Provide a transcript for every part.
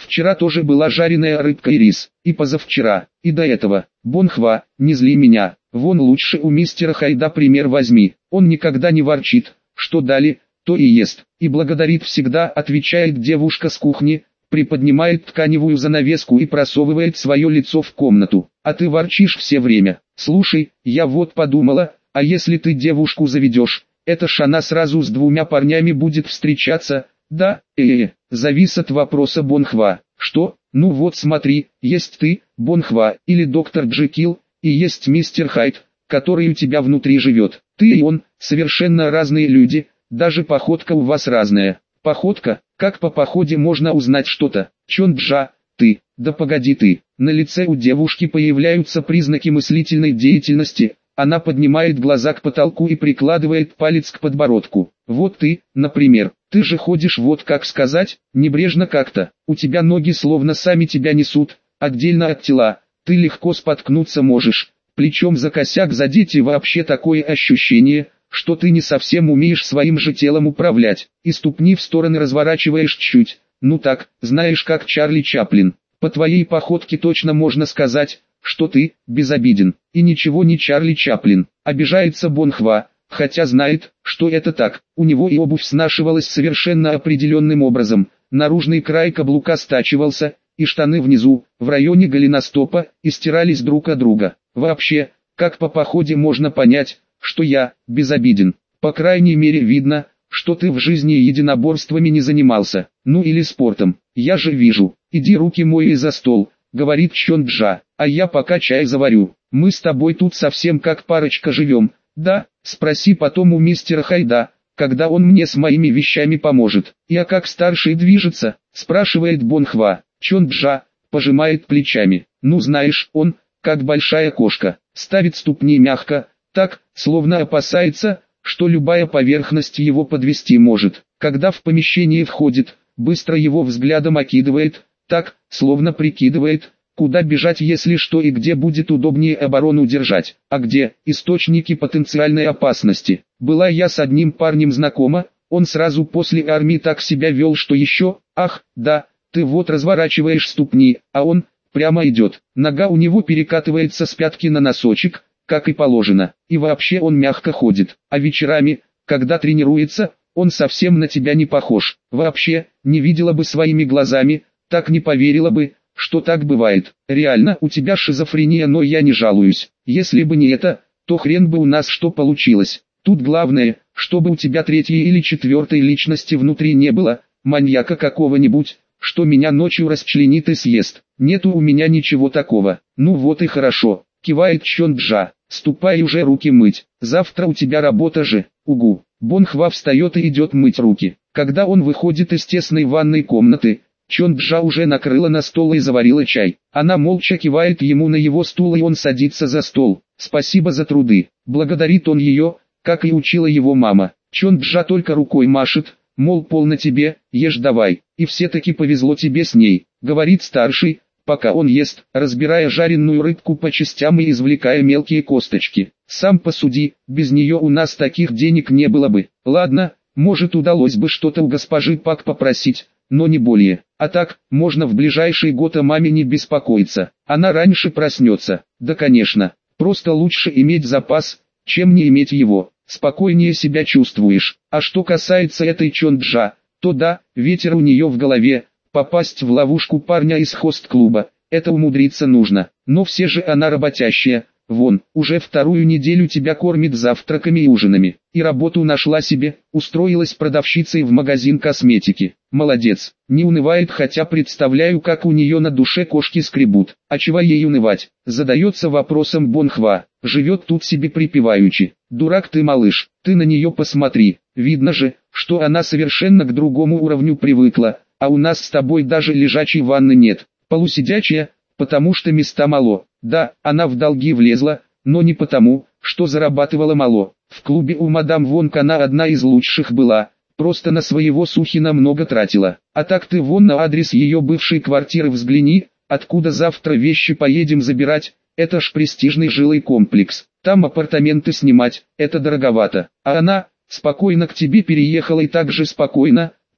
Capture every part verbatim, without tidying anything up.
Вчера тоже была жареная рыбка и рис, и позавчера, и до этого. Бонхва, не зли меня, вон лучше у мистера Хайда пример возьми, он никогда не ворчит, что дали, то и ест, и благодарит всегда, отвечает девушка с кухни, приподнимает тканевую занавеску и просовывает свое лицо в комнату. А ты ворчишь все время. Слушай, я вот подумала, а если ты девушку заведешь, это ж она сразу с двумя парнями будет встречаться, да? Э-э, завис от вопроса Бонхва. Что? Ну вот смотри, есть ты, Бонхва, или доктор Джекил, и есть мистер Хайд, который у тебя внутри живет. Ты и он, совершенно разные люди, даже походка у вас разная. Походка? Как по походе можно узнать что-то? Чонджа, ты, да погоди ты. На лице у девушки появляются признаки мыслительной деятельности. Она поднимает глаза к потолку и прикладывает палец к подбородку. Вот ты, например, ты же ходишь вот как сказать, небрежно как-то. У тебя ноги словно сами тебя несут, отдельно от тела. Ты легко споткнуться можешь, плечом за косяк задеть, и вообще такое ощущение, что ты не совсем умеешь своим же телом управлять, и ступни в стороны разворачиваешь чуть. Ну так, знаешь, как Чарли Чаплин. По твоей походке точно можно сказать, что ты безобиден, и ничего не Чарли Чаплин. Обижается Бонхва, хотя знает, что это так. У него и обувь снашивалась совершенно определенным образом, наружный край каблука стачивался, и штаны внизу, в районе голеностопа, и стирались друг от друга. Вообще, как по походе можно понять, что я безобиден? По крайней мере видно, что ты в жизни единоборствами не занимался, ну или спортом. Я же вижу. Иди руки мои за стол, говорит Чонджа, а я пока чай заварю. Мы с тобой тут совсем как парочка живем, да? Спроси потом у мистера Хайда, когда он мне с моими вещами поможет. Я как старший движется, спрашивает Бонхва. Чонджа пожимает плечами. Ну знаешь, он, как большая кошка, ставит ступни мягко, так, словно опасается, что любая поверхность его подвести может. Когда в помещение входит, быстро его взглядом окидывает, так, словно прикидывает, куда бежать, если что, и где будет удобнее оборону держать, а где источники потенциальной опасности. Была я с одним парнем знакома, он сразу после армии так себя вел, что еще, ах, да, ты вот разворачиваешь ступни, а он прямо идет. Нога у него перекатывается с пятки на носочек, как и положено, и вообще он мягко ходит, а вечерами, когда тренируется, он совсем на тебя не похож. Вообще, не видела бы своими глазами, так не поверила бы, что так бывает. Реально, у тебя шизофрения, но я не жалуюсь. Если бы не это, то хрен бы у нас что получилось. Тут главное, чтобы у тебя третьей или четвертой личности внутри не было, маньяка какого-нибудь, что меня ночью расчленит и съест. Нету у меня ничего такого. Ну вот и хорошо, кивает Чонджа. Ступай уже руки мыть, завтра у тебя работа же, угу. Бонхва встает и идет мыть руки. Когда он выходит из тесной ванной комнаты, Чонджа уже накрыла на стол и заварила чай. Она молча кивает ему на его стул, и он садится за стол. Спасибо за труды. Благодарит он ее, как и учила его мама. Чонджа только рукой машет, мол, полно тебе, ешь давай. И все-таки повезло тебе с ней, говорит старший, пока он ест, разбирая жареную рыбку по частям и извлекая мелкие косточки. Сам посуди, без нее у нас таких денег не было бы. Ладно, может, удалось бы что-то у госпожи Пак попросить, но не более. А так, можно в ближайший год о маме не беспокоиться. Она раньше проснется. Да конечно, просто лучше иметь запас, чем не иметь его. Спокойнее себя чувствуешь. А что касается этой Чонджа, то да, ветер у нее в голове. Попасть в ловушку парня из хост-клуба, это умудриться нужно. Но все же она работящая. Вон, уже вторую неделю тебя кормит завтраками и ужинами. И работу нашла себе, устроилась продавщицей в магазин косметики. Молодец, не унывает, хотя представляю, как у нее на душе кошки скребут. А чего ей унывать? Задается вопросом Бонхва. Живет тут себе припеваючи. Дурак ты, малыш, ты на нее посмотри. Видно же, что она совершенно к другому уровню привыкла. А у нас с тобой даже лежачей ванны нет. Полусидячая, потому что места мало. Да, она в долги влезла, но не потому, что зарабатывала мало. В клубе у мадам Вонг она одна из лучших была, просто на своего Сухина много тратила. А так ты вон на адрес ее бывшей квартиры взгляни, откуда завтра вещи поедем забирать, это ж престижный жилой комплекс. Там апартаменты снимать, это дороговато. А она, спокойно к тебе переехала и так же спокойно,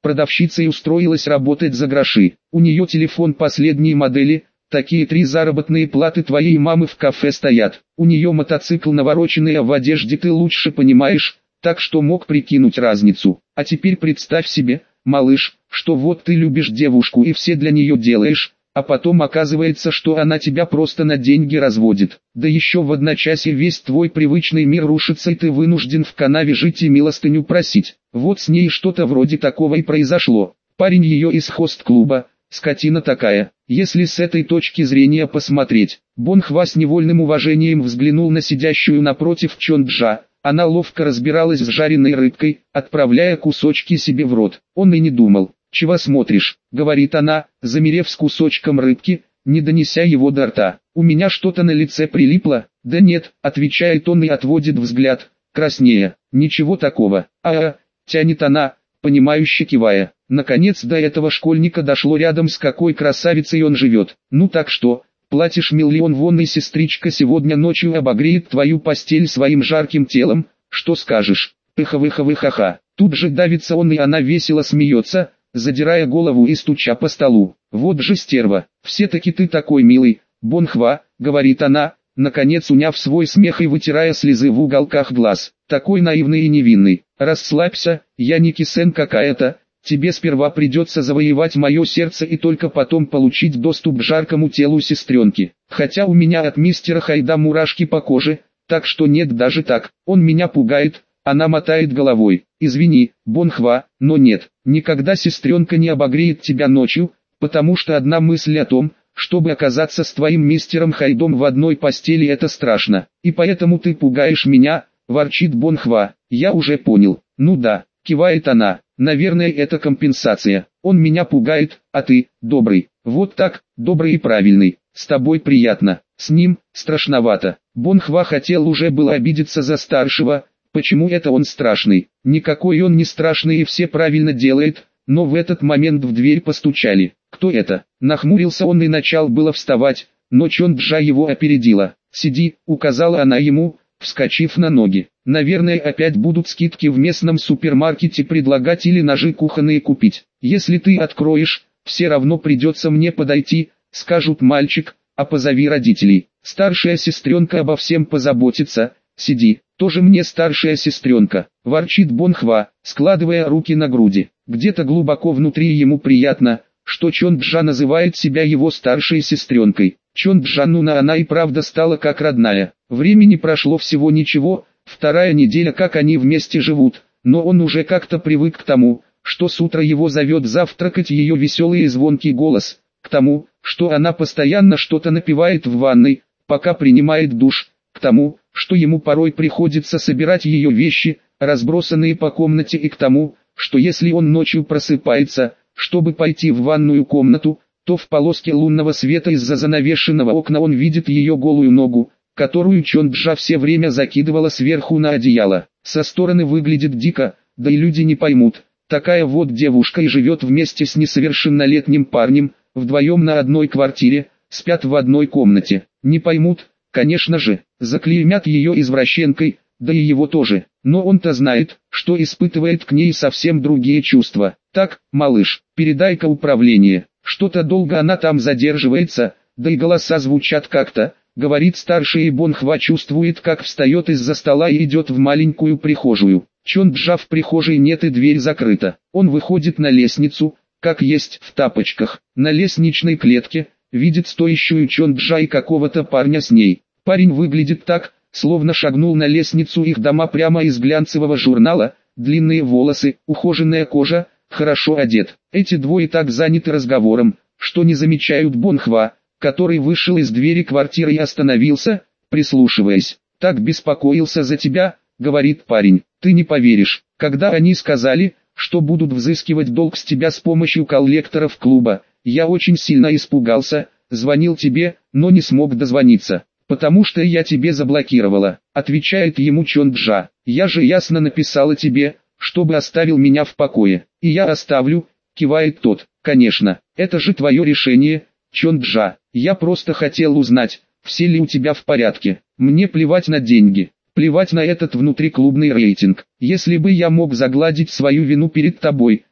продавщицей устроилась работать за гроши. У нее телефон последней модели, такие три заработные платы твоей мамы в кафе стоят. У нее мотоцикл навороченный, а в одежде ты лучше понимаешь, так что мог прикинуть разницу. А теперь представь себе, малыш, что вот ты любишь девушку и все для нее делаешь, а потом оказывается, что она тебя просто на деньги разводит. Да еще в одночасье весь твой привычный мир рушится и ты вынужден в канаве жить и милостыню просить. Вот с ней что-то вроде такого и произошло. Парень ее из хост-клуба, скотина такая. Если с этой точки зрения посмотреть, Бон Хва с невольным уважением взглянул на сидящую напротив Чонджа. Она ловко разбиралась с жареной рыбкой, отправляя кусочки себе в рот. Он и не думал. «Чего смотришь?» — говорит она, замерев с кусочком рыбки, не донеся его до рта. «У меня что-то на лице прилипло?» «Да нет», — отвечает он и отводит взгляд, краснея. «Ничего такого». «А-а», — тянет она, понимающе кивая. Наконец до этого школьника дошло, рядом с какой красавицей он живет. «Ну так что, платишь миллион вон и сестричка сегодня ночью обогреет твою постель своим жарким телом, что скажешь?» «Пыха-выха-выха-ха». Тут же давится он и она весело смеется, задирая голову и стуча по столу. «Вот же стерва, все-таки ты такой милый, Бон Хва», — говорит она, наконец уняв свой смех и вытирая слезы в уголках глаз. «Такой наивный и невинный. Расслабься, я не кисен какая-то, тебе сперва придется завоевать мое сердце и только потом получить доступ к жаркому телу сестренки. Хотя у меня от мистера Хайда мурашки по коже, так что нет, даже так, он меня пугает». Она мотает головой. «Извини, Бон Хва, но нет, никогда сестренка не обогреет тебя ночью, потому что одна мысль о том, чтобы оказаться с твоим мистером Хайдом в одной постели, это страшно. И поэтому ты пугаешь меня», — ворчит Бон Хва. «Я уже понял». «Ну да», — кивает она, — «наверное, это компенсация. Он меня пугает, а ты, добрый». «Вот так, добрый и правильный, с тобой приятно, с ним, страшновато». Бон Хва хотел уже было обидеться за старшего. Почему это он страшный? Никакой он не страшный и все правильно делает, но в этот момент в дверь постучали. «Кто это?» Нахмурился он и начал было вставать, но Чонджа его опередила. «Сиди», — указала она ему, вскочив на ноги. «Наверное, опять будут скидки в местном супермаркете предлагать или ножи кухонные купить. Если ты откроешь, все равно придется мне подойти, скажут мальчик, а позови родителей. Старшая сестренка обо всем позаботится. Сиди». «Тоже мне старшая сестренка», — ворчит Бон Хва, складывая руки на груди. Где-то глубоко внутри ему приятно, что Чонджа называет себя его старшей сестренкой. Чонджа, ну на она и правда стала как родная. Времени прошло всего ничего, вторая неделя как они вместе живут, но он уже как-то привык к тому, что с утра его зовет завтракать ее веселый и звонкий голос, к тому, что она постоянно что-то напевает в ванной, пока принимает душ, к тому, что ему порой приходится собирать ее вещи, разбросанные по комнате, и к тому, что если он ночью просыпается, чтобы пойти в ванную комнату, то в полоске лунного света из-за занавешенного окна он видит ее голую ногу, которую Чонджа все время закидывала сверху на одеяло. Со стороны выглядит дико, да и люди не поймут. Такая вот девушка и живет вместе с несовершеннолетним парнем, вдвоем на одной квартире, спят в одной комнате. Не поймут, конечно же, заклеймят ее извращенкой, да и его тоже. Но он-то знает, что испытывает к ней совсем другие чувства. «Так, малыш, передай-ка управление, что-то долго она там задерживается, да и голоса звучат как-то», — говорит старший, и Бон Хва чувствует, как встает из-за стола и идет в маленькую прихожую. Чонджа в прихожей нет и дверь закрыта. Он выходит на лестницу, как есть в тапочках. На лестничной клетке видит стоящую Чонджа и какого-то парня с ней. Парень выглядит так, словно шагнул на лестницу их дома прямо из глянцевого журнала, длинные волосы, ухоженная кожа, хорошо одет. Эти двое так заняты разговором, что не замечают Бон Хва, который вышел из двери квартиры и остановился, прислушиваясь. «Так беспокоился за тебя», — говорит парень. «Ты не поверишь, когда они сказали, что будут взыскивать долг с тебя с помощью коллекторов клуба, я очень сильно испугался, звонил тебе, но не смог дозвониться. «Потому что я тебе заблокировала», — отвечает ему Чонджа. «Я же ясно написала тебе, чтобы оставил меня в покое». «И я оставлю», — кивает тот. «Конечно, это же твое решение, Чонджа. Я просто хотел узнать, все ли у тебя в порядке. Мне плевать на деньги, плевать на этот внутриклубный рейтинг. Если бы я мог загладить свою вину перед тобой,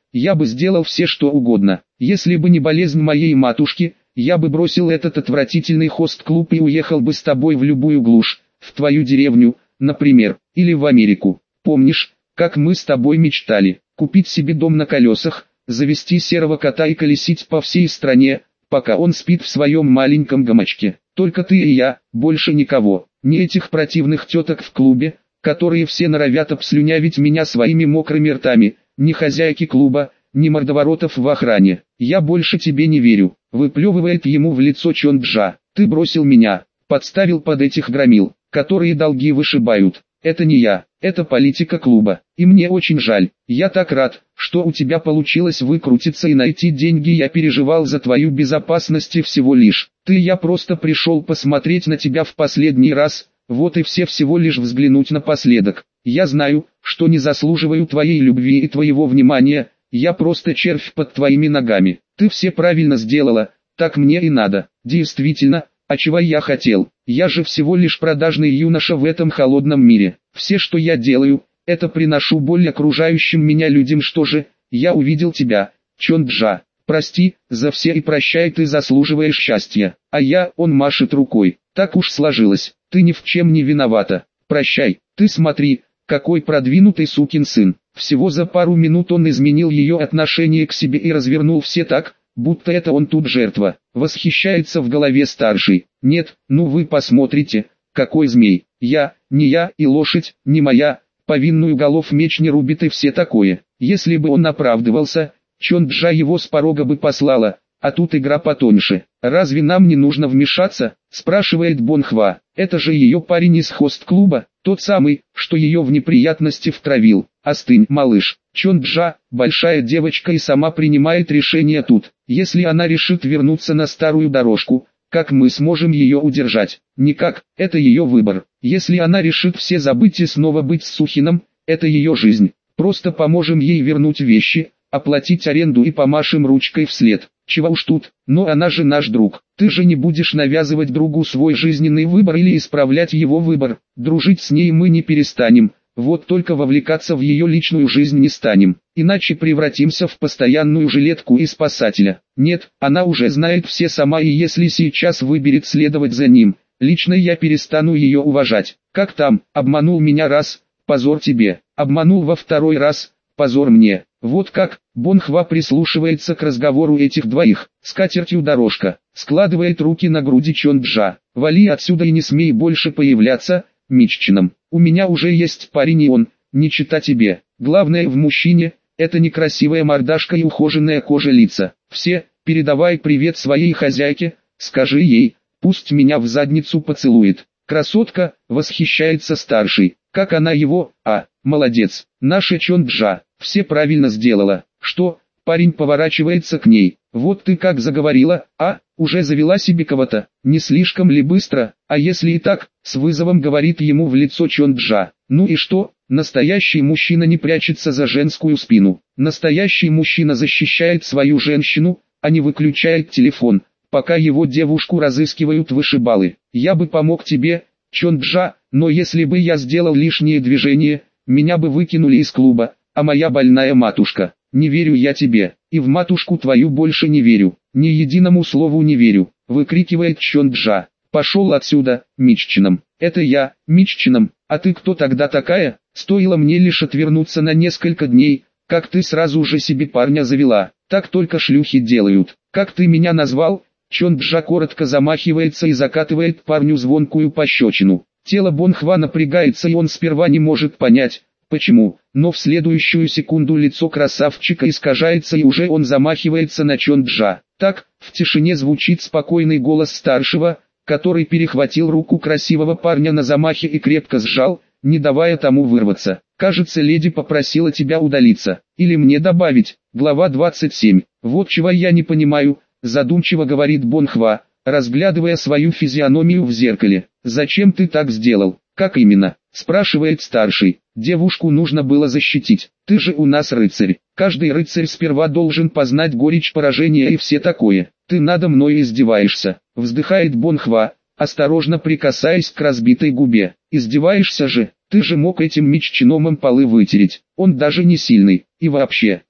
я бы сделал все что угодно. Если бы не болезнь моей матушки, я бы бросил этот отвратительный хост-клуб и уехал бы с тобой в любую глушь, в твою деревню, например, или в Америку. Помнишь, как мы с тобой мечтали, купить себе дом на колесах, завести серого кота и колесить по всей стране, пока он спит в своем маленьком гамачке. Только ты и я, больше никого, ни этих противных теток в клубе, которые все норовят обслюнявить меня своими мокрыми ртами, ни хозяйки клуба, ни мордоворотов в охране. Я больше тебе не верю, выплевывает ему в лицо Чонджа. Ты бросил меня, подставил под этих громил, которые долги вышибают. Это не я, это политика клуба, и мне очень жаль. Я так рад, что у тебя получилось выкрутиться и найти деньги. Я переживал за твою безопасность и всего лишь. Ты я просто пришел посмотреть на тебя в последний раз, вот и все всего лишь взглянуть напоследок. Я знаю, что не заслуживаю твоей любви и твоего внимания, я просто червь под твоими ногами. Ты все правильно сделала, так мне и надо. Действительно, а чего я хотел? Я же всего лишь продажный юноша в этом холодном мире. Все, что я делаю, это приношу боль окружающим меня людям. Что же, я увидел тебя, Чонджа. Прости, за все и прощай, ты заслуживаешь счастья. А я, он машет рукой. Так уж сложилось, ты ни в чем не виновата. Прощай, ты смотри, какой продвинутый сукин сын. Всего за пару минут он изменил ее отношение к себе и развернул все так, будто это он тут жертва. Восхищается в голове старший. Нет, ну вы посмотрите, какой змей. Я, не я и лошадь, не моя, повинную голов меч не рубит и все такое. Если бы он оправдывался, Чонджа его с порога бы послала, а тут игра потоньше. Разве нам не нужно вмешаться, спрашивает Бонхва. Это же ее парень из хост-клуба, тот самый, что ее в неприятности втравил. Остынь, малыш. Чонджа, большая девочка и сама принимает решение тут. Если она решит вернуться на старую дорожку, как мы сможем ее удержать? Никак, это ее выбор. Если она решит все забыть и снова быть с Сухиным, это ее жизнь. Просто поможем ей вернуть вещи, оплатить аренду и помашем ручкой вслед. Чего уж тут, но она же наш друг. Ты же не будешь навязывать другу свой жизненный выбор или исправлять его выбор. Дружить с ней мы не перестанем. Вот только вовлекаться в ее личную жизнь не станем, иначе превратимся в постоянную жилетку и спасателя. Нет, она уже знает все сама, и если сейчас выберет следовать за ним, лично я перестану ее уважать. Как там, обманул меня раз, позор тебе, обманул во второй раз, позор мне. Вот как, Бонхва прислушивается к разговору этих двоих, с катертью дорожка, складывает руки на груди Чонджа. Вали отсюда и не смей больше появляться, Миччином. У меня уже есть парень и он, не чита тебе. Главное в мужчине, это некрасивая мордашка и ухоженная кожа лица. Все, передавай привет своей хозяйке, скажи ей, пусть меня в задницу поцелует. Красотка, восхищается старший, как она его, а, молодец, наша Чонджа, все правильно сделала. Что, парень поворачивается к ней, вот ты как заговорила, а, уже завела себе кого-то, не слишком ли быстро, а если и так, с вызовом говорит ему в лицо Чонджа. Ну и что, настоящий мужчина не прячется за женскую спину, настоящий мужчина защищает свою женщину, а не выключает телефон, пока его девушку разыскивают вышибалы. Я бы помог тебе, Чонджа, но если бы я сделал лишнее движение, меня бы выкинули из клуба, а моя больная матушка. Не верю я тебе, и в матушку твою больше не верю, ни единому слову не верю, выкрикивает Чонджа. Пошел отсюда, Миччином. Это я, Миччином, а ты кто тогда такая? Стоило мне лишь отвернуться на несколько дней, как ты сразу же себе парня завела. Так только шлюхи делают. Как ты меня назвал? Чонджа коротко замахивается и закатывает парню звонкую пощечину. Тело Бонхва напрягается, и он сперва не может понять, почему, но в следующую секунду лицо красавчика искажается, и уже он замахивается на Чонджа. Так, в тишине звучит спокойный голос старшего, который перехватил руку красивого парня на замахе и крепко сжал, не давая тому вырваться. Кажется, леди попросила тебя удалиться, или мне добавить. Глава двадцать семь. Вот чего я не понимаю, задумчиво говорит Бонхва, разглядывая свою физиономию в зеркале. Зачем ты так сделал? Как именно? Спрашивает старший. Девушку нужно было защитить. Ты же у нас рыцарь. Каждый рыцарь сперва должен познать горечь поражения и все такое. Ты надо мной издеваешься. Вздыхает Бонхва, осторожно прикасаясь к разбитой губе. Издеваешься же? Ты же мог этим миччиномом полы вытереть. Он даже не сильный. И вообще,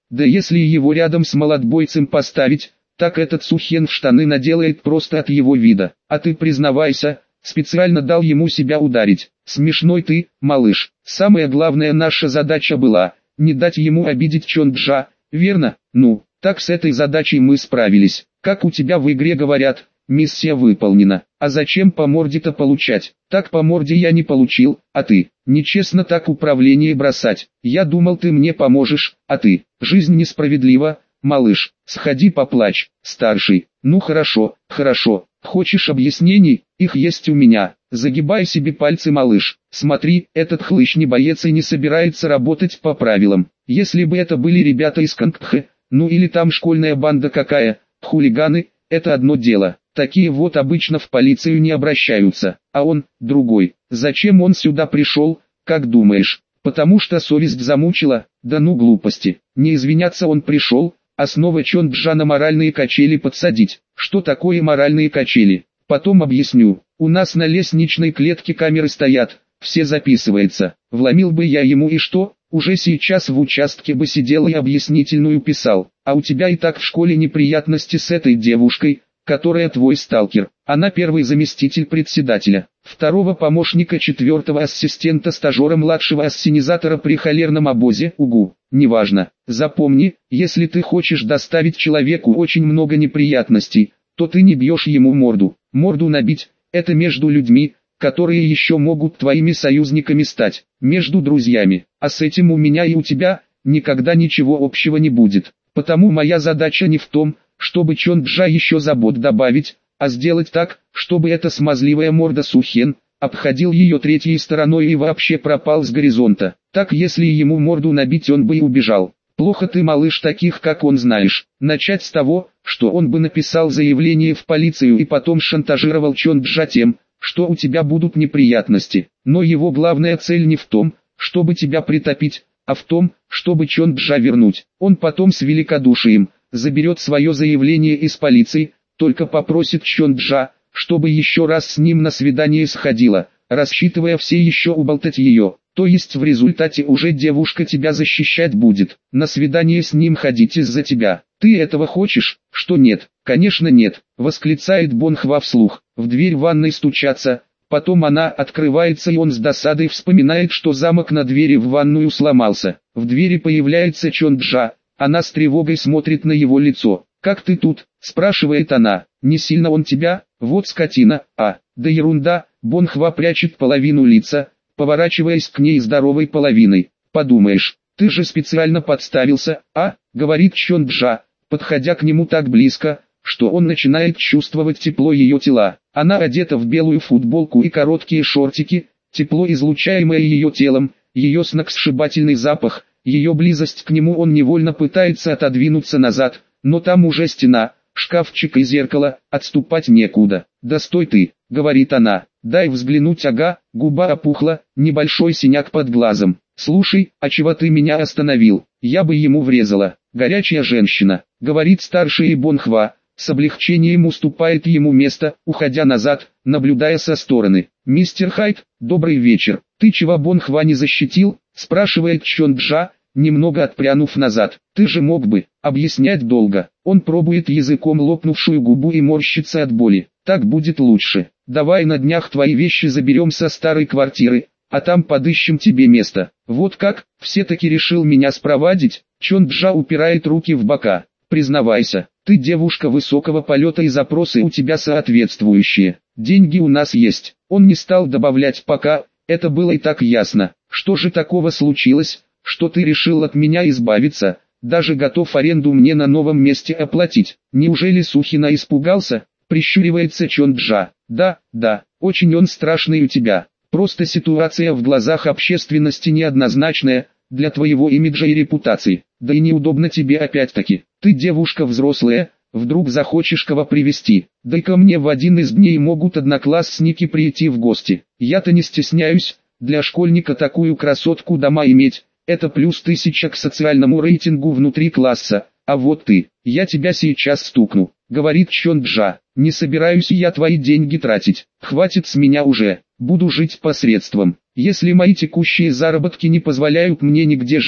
Да если его рядом с молодбойцем поставить, так этот Сухен в штаны наделает просто от его вида. А ты признавайся, специально дал ему себя ударить. Смешной ты, малыш. Самая главная наша задача была, не дать ему обидеть Чонджа, верно? Ну, так с этой задачей мы справились. Как у тебя в игре говорят, миссия выполнена. А зачем по морде-то получать? Так по морде я не получил, а ты? Нечестно так управление бросать. Я думал, ты мне поможешь, а ты? Жизнь несправедлива, малыш. Сходи поплачь, старший. Ну хорошо, хорошо. Хочешь объяснений? Их есть у меня. Загибай себе пальцы, малыш. Смотри, этот хлыщ не боец и не собирается работать по правилам. Если бы это были ребята из Кангхэ, ну или там школьная банда какая, хулиганы, это одно дело. Такие вот обычно в полицию не обращаются, а он, другой. Зачем он сюда пришел, как думаешь? Потому что совесть замучила, да ну глупости. Не извиняться он пришел, а снова Чонджа на моральные качели подсадить. Что такое моральные качели? Потом объясню. У нас на лестничной клетке камеры стоят, все записывается. Вломил бы я ему и что? Уже сейчас в участке бы сидел и объяснительную писал. А у тебя и так в школе неприятности с этой девушкой, которая твой сталкер. Она первый заместитель председателя, второго помощника, четвертого ассистента, стажера, младшего ассенизатора при холерном обозе, угу. Неважно. Запомни, если ты хочешь доставить человеку очень много неприятностей, то ты не бьешь ему морду. Морду набить – это между людьми, которые еще могут твоими союзниками стать, между друзьями. А с этим у меня и у тебя никогда ничего общего не будет. Потому моя задача не в том, чтобы Чонджа еще забот добавить, а сделать так, чтобы эта смазливая морда Сухен обходил ее третьей стороной и вообще пропал с горизонта. Так если ему морду набить, он бы и убежал. Плохо ты, малыш, таких как он знаешь. Начать с того, что он бы написал заявление в полицию и потом шантажировал Чонджа тем, что у тебя будут неприятности. Но его главная цель не в том, чтобы тебя притопить, а в том, чтобы Чонджа вернуть. Он потом с великодушием заберет свое заявление из полиции, только попросит Чонджа, чтобы еще раз с ним на свидание сходила, рассчитывая все еще уболтать ее. То есть в результате уже девушка тебя защищать будет. На свидание с ним ходить из-за тебя. Ты этого хочешь? Что нет? Конечно нет, восклицает Бонхва вслух. В дверь ванной стучатся, потом она открывается и он с досадой вспоминает, что замок на двери в ванную сломался. В двери появляется Чонджа, она с тревогой смотрит на его лицо. «Как ты тут?» – спрашивает она. «Не сильно он тебя? Вот скотина, а, да ерунда». Бонхва прячет половину лица, поворачиваясь к ней здоровой половиной. «Подумаешь, ты же специально подставился, а?» — говорит Чонджа, подходя к нему так близко, что он начинает чувствовать тепло ее тела. Она одета в белую футболку и короткие шортики, тепло, излучаемое ее телом, ее сногсшибательный запах, ее близость к нему. Он невольно пытается отодвинуться назад, но там уже стена, шкафчик и зеркало, отступать некуда. «Да стой ты», — говорит она, — «дай взглянуть». Ага, губа опухла, небольшой синяк под глазом. «Слушай, а чего ты меня остановил? Я бы ему врезала». «Горячая женщина», — говорит старший Бонхва, с облегчением уступает ему место, уходя назад, наблюдая со стороны. «Мистер Хайд, добрый вечер. Ты чего Бонхва не защитил?» — спрашивает Чонджа, немного отпрянув назад. «Ты же мог бы». Объяснять долго. Он пробует языком лопнувшую губу и морщится от боли. «Так будет лучше. Давай на днях твои вещи заберем со старой квартиры, а там подыщем тебе место». «Вот как? Все-таки решил меня спровадить?» Чонджа упирает руки в бока. «Признавайся, ты девушка высокого полета и запросы у тебя соответствующие. Деньги у нас есть». Он не стал добавлять «пока», это было и так ясно. «Что же такого случилось, что ты решил от меня избавиться? Даже готов аренду мне на новом месте оплатить. Неужели Сухина испугался?» Прищуривается Чонджа. «Да, да, очень он страшный у тебя. Просто ситуация в глазах общественности неоднозначная, для твоего имиджа и репутации. Да и неудобно тебе опять-таки. Ты девушка взрослая, вдруг захочешь кого привести. Да и ко мне в один из дней могут одноклассники прийти в гости. Я-то не стесняюсь, для школьника такую красотку дома иметь, это плюс тысяча к социальному рейтингу внутри класса. А вот ты, я тебя сейчас стукну», — говорит Чонджа. «Не собираюсь я твои деньги тратить, хватит с меня уже, буду жить посредством. Если мои текущие заработки не позволяют мне нигде жить,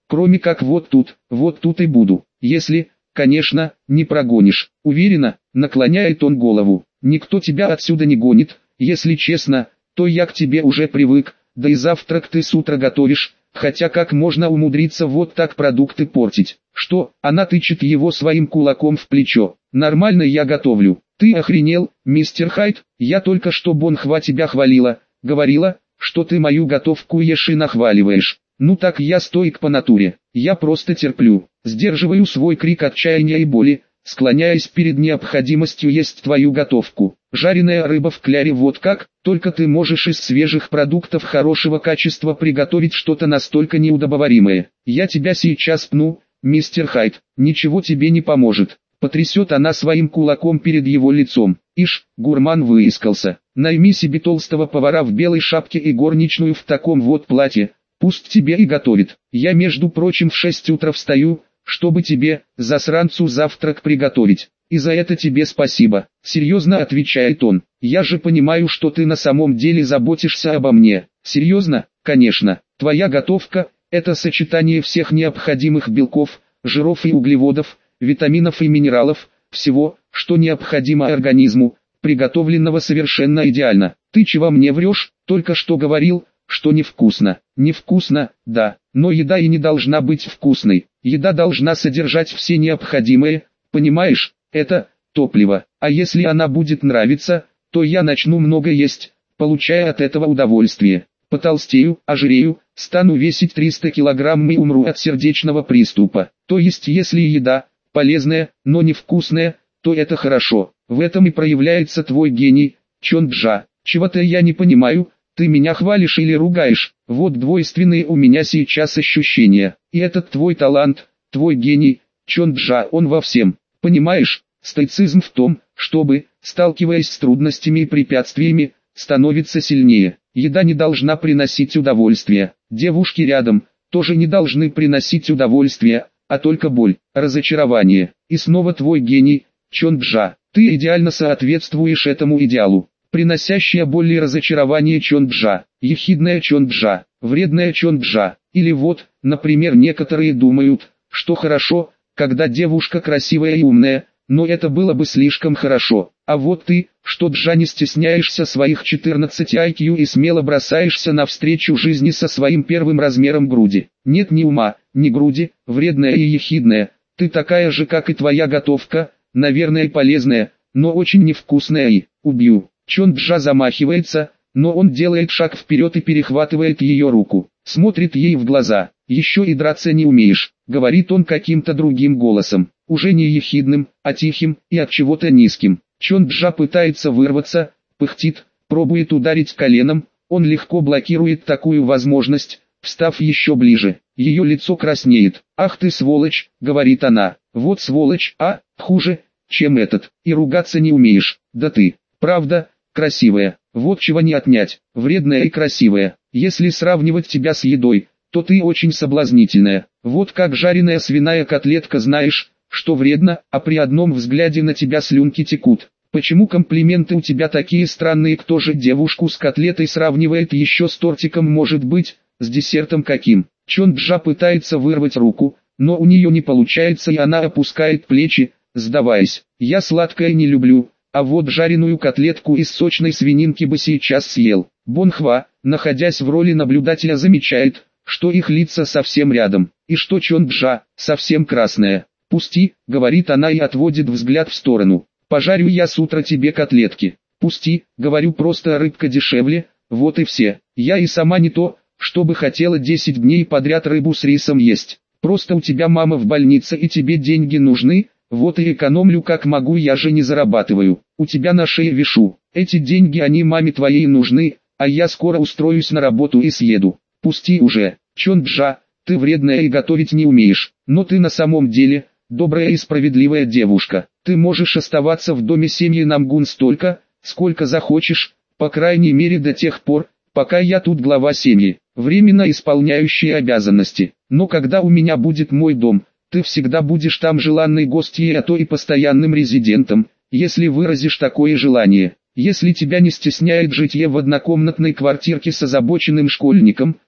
кроме как вот тут, вот тут и буду, если, конечно, не прогонишь. Уверенно, наклоняет он голову. Никто тебя отсюда не гонит, если честно, то я к тебе уже привык, да и завтрак ты с утра готовишь, хотя как можно умудриться вот так продукты портить? Что, она тычет его своим кулаком в плечо. Нормально я готовлю. Ты охренел, мистер Хайд? Я только что Бонхва тебя хвалила, говорила, что ты мою готовку ешь и нахваливаешь. Ну так я стоик по натуре, я просто терплю, сдерживаю свой крик отчаяния и боли, склоняясь перед необходимостью есть твою готовку. Жареная рыба в кляре вот как, только ты можешь из свежих продуктов хорошего качества приготовить что-то настолько неудобоваримое. Я тебя сейчас пну, мистер Хайд, ничего тебе не поможет. Потрясет она своим кулаком перед его лицом. Ишь, гурман выискался. Найми себе толстого повара в белой шапке и горничную в таком вот платье, пусть тебе и готовит. Я между прочим в шесть утра встаю, чтобы тебе, засранцу, завтрак приготовить. И за это тебе спасибо. Серьезно отвечает он. Я же понимаю, что ты на самом деле заботишься обо мне. Серьезно? Конечно. Твоя готовка – это сочетание всех необходимых белков, жиров и углеводов, витаминов и минералов, всего, что необходимо организму, приготовленного совершенно идеально. Ты чего мне врешь? Только что говорил, что невкусно. Невкусно, да, но еда и не должна быть вкусной. Еда должна содержать все необходимые, понимаешь, это топливо. А если она будет нравиться, то я начну много есть, получая от этого удовольствие. Потолстею, ожирею, стану весить триста килограмм и умру от сердечного приступа. То есть если еда полезная, но невкусная, то это хорошо. В этом и проявляется твой гений, Чонджа. Чего-то я не понимаю, ты меня хвалишь или ругаешь? Вот двойственные у меня сейчас ощущения. И этот твой талант, твой гений, Чонджа, он во всем. Понимаешь, стоицизм в том, чтобы, сталкиваясь с трудностями и препятствиями, становиться сильнее. Еда не должна приносить удовольствие. Девушки рядом тоже не должны приносить удовольствие, а только боль, разочарование. И снова твой гений, Чонджа. Ты идеально соответствуешь этому идеалу. Приносящая боль и разочарование Чонджа, ехидная Чонджа, вредная Чонджа. Или вот, например, некоторые думают, что хорошо, когда девушка красивая и умная, но это было бы слишком хорошо. А вот ты, что Джа, не стесняешься своих четырнадцати ай кью и смело бросаешься навстречу жизни со своим первым размером груди. Нет ни ума, ни груди, вредная и ехидная. Ты такая же, как и твоя готовка, наверное полезная, но очень невкусная и убью. Чонджа замахивается, но он делает шаг вперед и перехватывает ее руку. Смотрит ей в глаза. «Еще и драться не умеешь», — говорит он каким-то другим голосом, уже не ехидным, а тихим и от чего-то низким. Чонджа пытается вырваться, пыхтит, пробует ударить коленом, он легко блокирует такую возможность, встав еще ближе. Ее лицо краснеет. «Ах ты сволочь», — говорит она, — «вот сволочь, а, хуже, чем этот, и ругаться не умеешь, да ты, правда, красивая, вот чего не отнять, вредная и красивая, если сравнивать тебя с едой, то ты очень соблазнительная, вот как жареная свиная котлетка, знаешь, что вредно, а при одном взгляде на тебя слюнки текут. Почему комплименты у тебя такие странные? Кто же девушку с котлетой сравнивает еще с тортиком, может быть, с десертом каким?» Чонджа пытается вырвать руку, но у нее не получается, и она опускает плечи, сдаваясь. «Я сладкое не люблю, а вот жареную котлетку из сочной свининки бы сейчас съел». Бонхва, находясь в роли наблюдателя, замечает, что их лица совсем рядом, и что Чонджа совсем красная. «Пусти», — говорит она и отводит взгляд в сторону. «Пожарю я с утра тебе котлетки». «Пусти», — говорю, просто рыбка дешевле, вот и все. Я и сама не то, чтобы хотела десять дней подряд рыбу с рисом есть. Просто у тебя мама в больнице и тебе деньги нужны, вот и экономлю как могу, я же не зарабатываю. У тебя на шее вишу. Эти деньги они маме твоей нужны, а я скоро устроюсь на работу и съеду. Пусти уже, Чонджа, ты вредная и готовить не умеешь, но ты на самом деле добрая и справедливая девушка. Ты можешь оставаться в доме семьи Намгун столько, сколько захочешь, по крайней мере до тех пор, пока я тут глава семьи, временно исполняющий обязанности. Но когда у меня будет мой дом, ты всегда будешь там желанной гостьей, а то и постоянным резидентом, если выразишь такое желание. Если тебя не стесняет житье в однокомнатной квартирке с озабоченным школьником,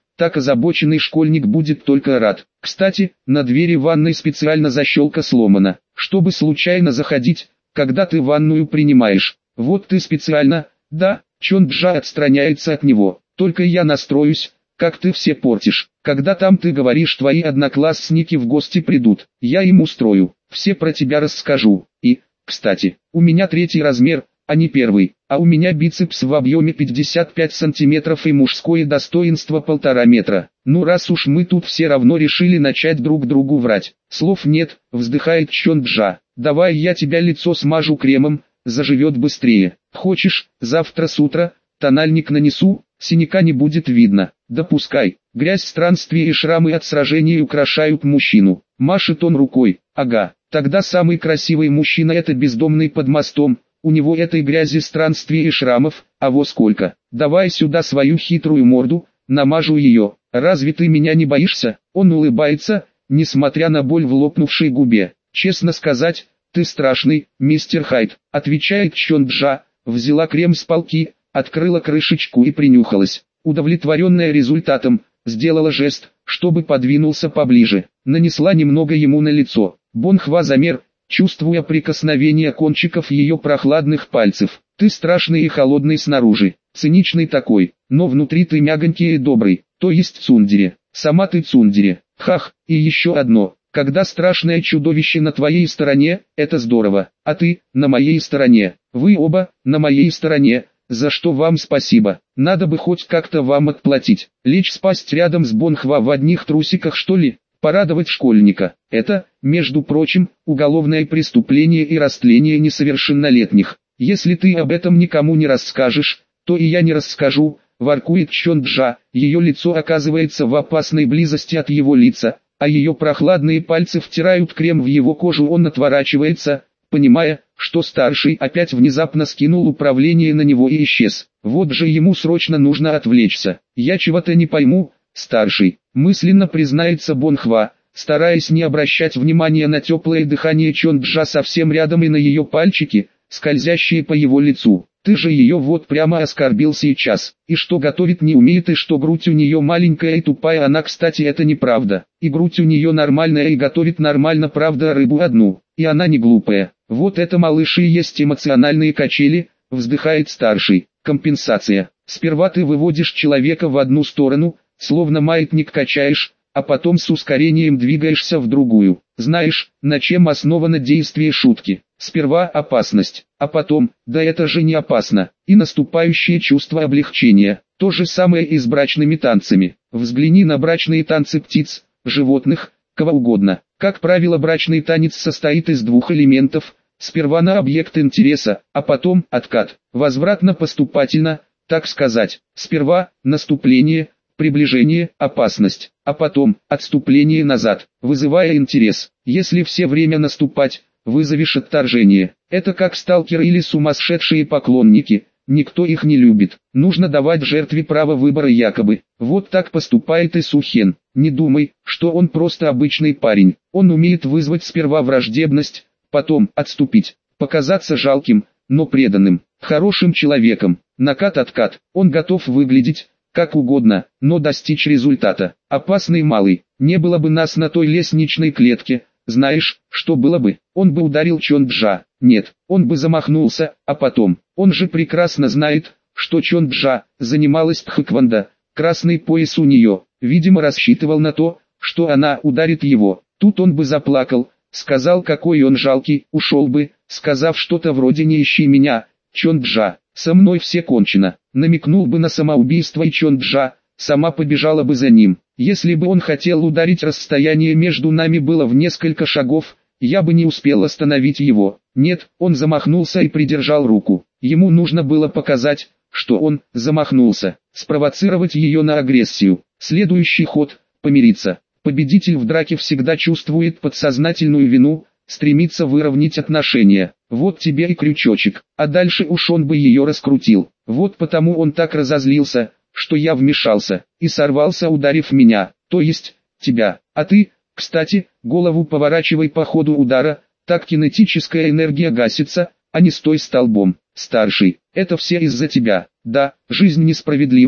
так озабоченный школьник будет только рад. Кстати, на двери ванной специально защелка сломана, чтобы случайно заходить, когда ты ванную принимаешь. Вот ты специально, да, Чонджа отстраняется от него. Только я настроюсь, как ты все портишь. Когда там ты говоришь, твои одноклассники в гости придут, я им устрою, все про тебя расскажу. И, кстати, у меня третий размер, а не первый, а у меня бицепс в объеме пятьдесят пять сантиметров и мужское достоинство полтора метра. Ну раз уж мы тут все равно решили начать друг другу врать. Слов нет, вздыхает Чонджа. Давай я тебя лицо смажу кремом, заживет быстрее. Хочешь, завтра с утра, тональник нанесу, синяка не будет видно. Да пускай, грязь, странствия и шрамы от сражений украшают мужчину. Машет он рукой, ага, тогда самый красивый мужчина это бездомный под мостом. У него этой грязи, странствий и шрамов, а во сколько. Давай сюда свою хитрую морду, намажу ее. Разве ты меня не боишься? Он улыбается, несмотря на боль в лопнувшей губе. Честно сказать, ты страшный, мистер Хайд, отвечает Чонджа, взяла крем с полки, открыла крышечку и принюхалась. Удовлетворенная результатом, сделала жест, чтобы подвинулся поближе. Нанесла немного ему на лицо. Бонхва замер, чувствуя прикосновение кончиков ее прохладных пальцев. Ты страшный и холодный снаружи, циничный такой, но внутри ты мягонький и добрый, то есть цундере. Сама ты цундере. Хах, и еще одно. Когда страшное чудовище на твоей стороне, это здорово, а ты, на моей стороне. Вы оба, на моей стороне, за что вам спасибо. Надо бы хоть как-то вам отплатить. Лечь спасть рядом с Бонхва в одних трусиках что ли? Порадовать школьника. Это, между прочим, уголовное преступление и растление несовершеннолетних. Если ты об этом никому не расскажешь, то и я не расскажу, воркует Чонджа. Ее лицо оказывается в опасной близости от его лица, а ее прохладные пальцы втирают крем в его кожу. Он отворачивается, понимая, что старший опять внезапно скинул управление на него и исчез. Вот же ему срочно нужно отвлечься. Я чего-то не пойму, старший, мысленно признается Бонхва, стараясь не обращать внимания на теплое дыхание Чонджа совсем рядом и на ее пальчики, скользящие по его лицу. Ты же ее вот прямо оскорбил сейчас. И что готовить не умеет, и что грудь у нее маленькая и тупая. Она, кстати, это неправда. И грудь у нее нормальная и готовит нормально, правда, рыбу одну. И она не глупая. Вот это, малыши, есть эмоциональные качели, вздыхает старший. Компенсация. Сперва ты выводишь человека в одну сторону, словно маятник качаешь, а потом с ускорением двигаешься в другую. Знаешь, на чем основано действие шутки? Сперва опасность, а потом, да это же не опасно, и наступающее чувство облегчения. То же самое и с брачными танцами. Взгляни на брачные танцы птиц, животных, кого угодно. Как правило, брачный танец состоит из двух элементов. Сперва на объект интереса, а потом откат, возвратно-поступательно, так сказать. Сперва наступление, приближение, опасность, а потом отступление назад, вызывая интерес. Если все время наступать, вызовешь отторжение. Это как сталкеры или сумасшедшие поклонники, никто их не любит. Нужно давать жертве право выбора якобы. Вот так поступает и Сухен. Не думай, что он просто обычный парень. Он умеет вызвать сперва враждебность, потом отступить, показаться жалким, но преданным, хорошим человеком. Накат-откат, он готов выглядеть как угодно, но достичь результата. Опасный малый, не было бы нас на той лестничной клетке. Знаешь, что было бы? Он бы ударил Чонджа. Нет, он бы замахнулся, а потом, он же прекрасно знает, что Чонджа занималась тхэквондо, красный пояс у нее, видимо рассчитывал на то, что она ударит его. Тут он бы заплакал, сказал, какой он жалкий, ушел бы, сказав что-то вроде «не ищи меня, Чонджа, со мной все кончено», намекнул бы на самоубийство, и Чонджа сама побежала бы за ним. Если бы он хотел ударить, расстояние между нами было в несколько шагов, я бы не успел остановить его. Нет, он замахнулся и придержал руку. Ему нужно было показать, что он замахнулся, спровоцировать ее на агрессию. Следующий ход – помириться. Победитель в драке всегда чувствует подсознательную вину, стремится выровнять отношения. Вот тебе и крючочек, а дальше уж он бы ее раскрутил. Вот потому он так разозлился, что я вмешался, и сорвался, ударив меня, то есть, тебя. А ты, кстати, голову поворачивай по ходу удара, так кинетическая энергия гасится, а не стой столбом. Старший, это все из-за тебя. Да, жизнь несправедлива,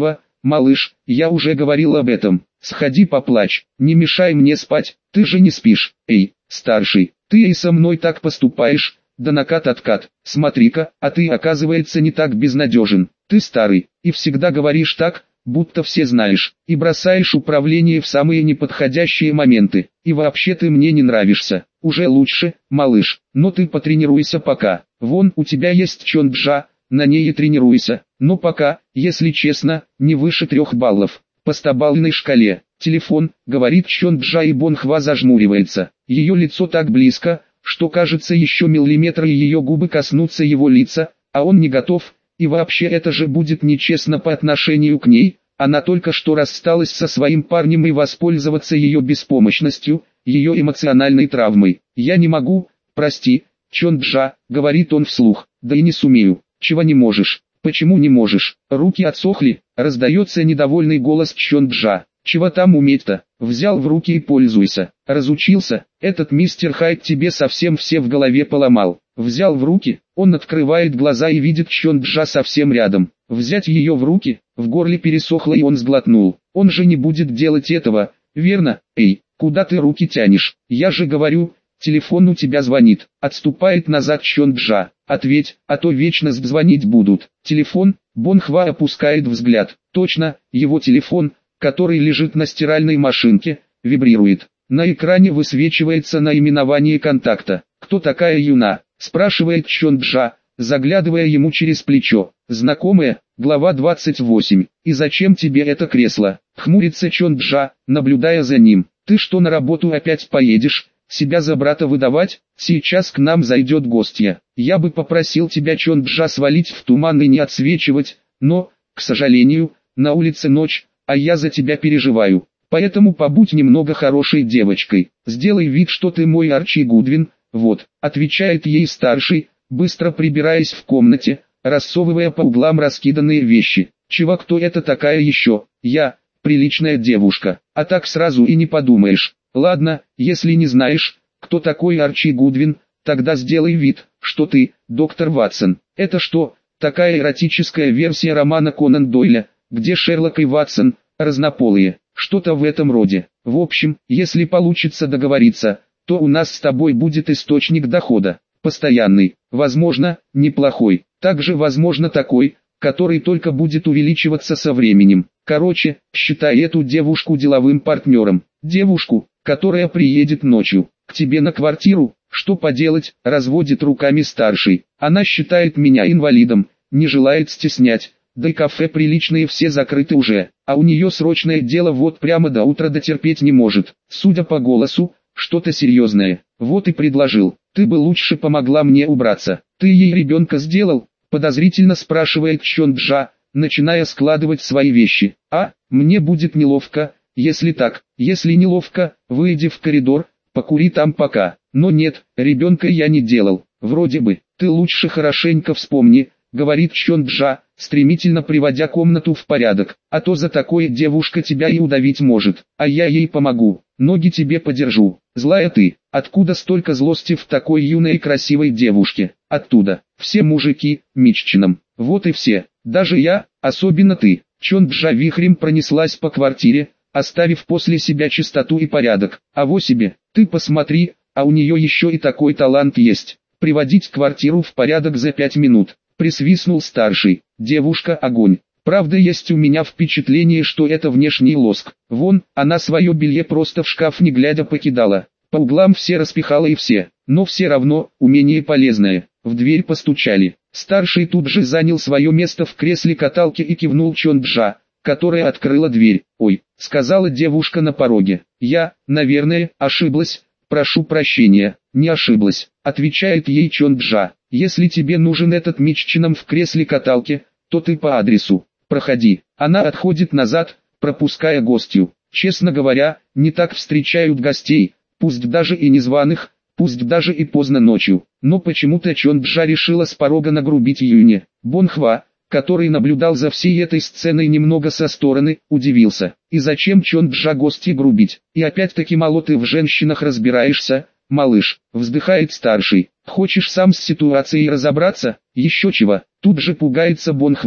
малыш, я уже говорил об этом. Сходи поплачь, не мешай мне спать, ты же не спишь. Эй, старший, ты и со мной так поступаешь, да накат-откат. Смотри-ка, а ты оказывается не так безнадежен. Ты старый, и всегда говоришь так, будто все знаешь, и бросаешь управление в самые неподходящие моменты. И вообще ты мне не нравишься. Уже лучше, малыш, но ты потренируйся пока. Вон у тебя есть Чонджа, на ней и тренируйся. Но пока, если честно, не выше трех баллов. По стобалльной шкале. Телефон, говорит Чонджа, и Бонхва зажмуривается. Ее лицо так близко, что кажется еще миллиметр и ее губы коснутся его лица, а он не готов. И вообще это же будет нечестно по отношению к ней. Она только что рассталась со своим парнем, и воспользоваться ее беспомощностью, ее эмоциональной травмой. Я не могу, прости, Чонджа, говорит он вслух, да и не сумею. Чего не можешь? Почему не можешь? Руки отсохли, раздается недовольный голос Чонджа. Чего там уметь-то? Взял в руки и пользуйся. Разучился, этот мистер Хайд тебе совсем все в голове поломал. Взял в руки, он открывает глаза и видит Чонджа совсем рядом. Взять ее в руки, в горле пересохло, и он сглотнул. Он же не будет делать этого, верно? Эй, куда ты руки тянешь? Я же говорю, телефон у тебя звонит. Отступает назад Чонджа. Ответь, а то вечно звонить будут. Телефон, Бонхва опускает взгляд. Точно, его телефон, который лежит на стиральной машинке, вибрирует. На экране высвечивается наименование контакта. «Кто такая Юна?» – спрашивает Чонджа, заглядывая ему через плечо. «Знакомая?» Глава двадцать восемь. «И зачем тебе это кресло?» – хмурится Чонджа, наблюдая за ним. «Ты что, на работу опять поедешь? Себя за брата выдавать? Сейчас к нам зайдет гостья. Я бы попросил тебя, Чонджа, свалить в туман и не отсвечивать, но, к сожалению, на улице ночь, а я за тебя переживаю. Поэтому побудь немного хорошей девочкой. Сделай вид, что ты мой Арчи Гудвин». «Вот», — отвечает ей старший, быстро прибираясь в комнате, рассовывая по углам раскиданные вещи. «Чего, кто это такая еще?» «Я, приличная девушка, а так сразу и не подумаешь. Ладно, если не знаешь, кто такой Арчи Гудвин, тогда сделай вид, что ты, доктор Ватсон». «Это что, такая эротическая версия романа Конан Дойля, где Шерлок и Ватсон, разнополые?» «Что-то в этом роде. В общем, если получится договориться, то у нас с тобой будет источник дохода. Постоянный, возможно, неплохой. Также возможно такой, который только будет увеличиваться со временем. Короче, считай эту девушку деловым партнером. Девушку, которая приедет ночью к тебе на квартиру. Что поделать?» — разводит руками старший. «Она считает меня инвалидом, не желает стеснять. Да и кафе приличные все закрыты уже, а у нее срочное дело, вот прямо до утра дотерпеть не может. Судя по голосу, что-то серьезное. Вот и предложил. Ты бы лучше помогла мне убраться. Ты ей ребенка сделал?» — подозрительно спрашивает Чонджа, начиная складывать свои вещи. «А, мне будет неловко, если так. Если неловко, выйди в коридор, покури там пока. Но нет, ребенка я не делал. Вроде бы. Ты лучше хорошенько вспомни», — говорит Чонджа, стремительно приводя комнату в порядок. «А то за такое девушка тебя и удавить может, а я ей помогу. Ноги тебе подержу. Злая ты. Откуда столько злости в такой юной и красивой девушке?» «Оттуда. Все мужики, миччином. Вот и все. Даже я, особенно ты». Чонджа вихрем пронеслась по квартире, оставив после себя чистоту и порядок. «А во себе, ты посмотри, а у нее еще и такой талант есть. Приводить квартиру в порядок за пять минут», — присвистнул старший. «Девушка огонь. Правда, есть у меня впечатление, что это внешний лоск. Вон, она свое белье просто в шкаф не глядя покидала. По углам все распихала и все. Но все равно, умение полезное». В дверь постучали. Старший тут же занял свое место в кресле каталки и кивнул Чонджа, которая открыла дверь. «Ой», — сказала девушка на пороге. «Я, наверное, ошиблась. Прошу прощения». «Не ошиблась», — отвечает ей Чонджа. «Если тебе нужен этот миччином в кресле каталки, то ты по адресу. Проходи». Она отходит назад, пропуская гостью. Честно говоря, не так встречают гостей, пусть даже и незваных, пусть даже и поздно ночью. Но почему-то Чонджа решила с порога нагрубить Юне. Бонхва, который наблюдал за всей этой сценой немного со стороны, удивился. И зачем Чонджа гости грубить? И опять-таки мало ты в женщинах разбираешься, малыш, вздыхает старший. Хочешь сам с ситуацией разобраться? Еще чего? Тут же пугается Бонхва.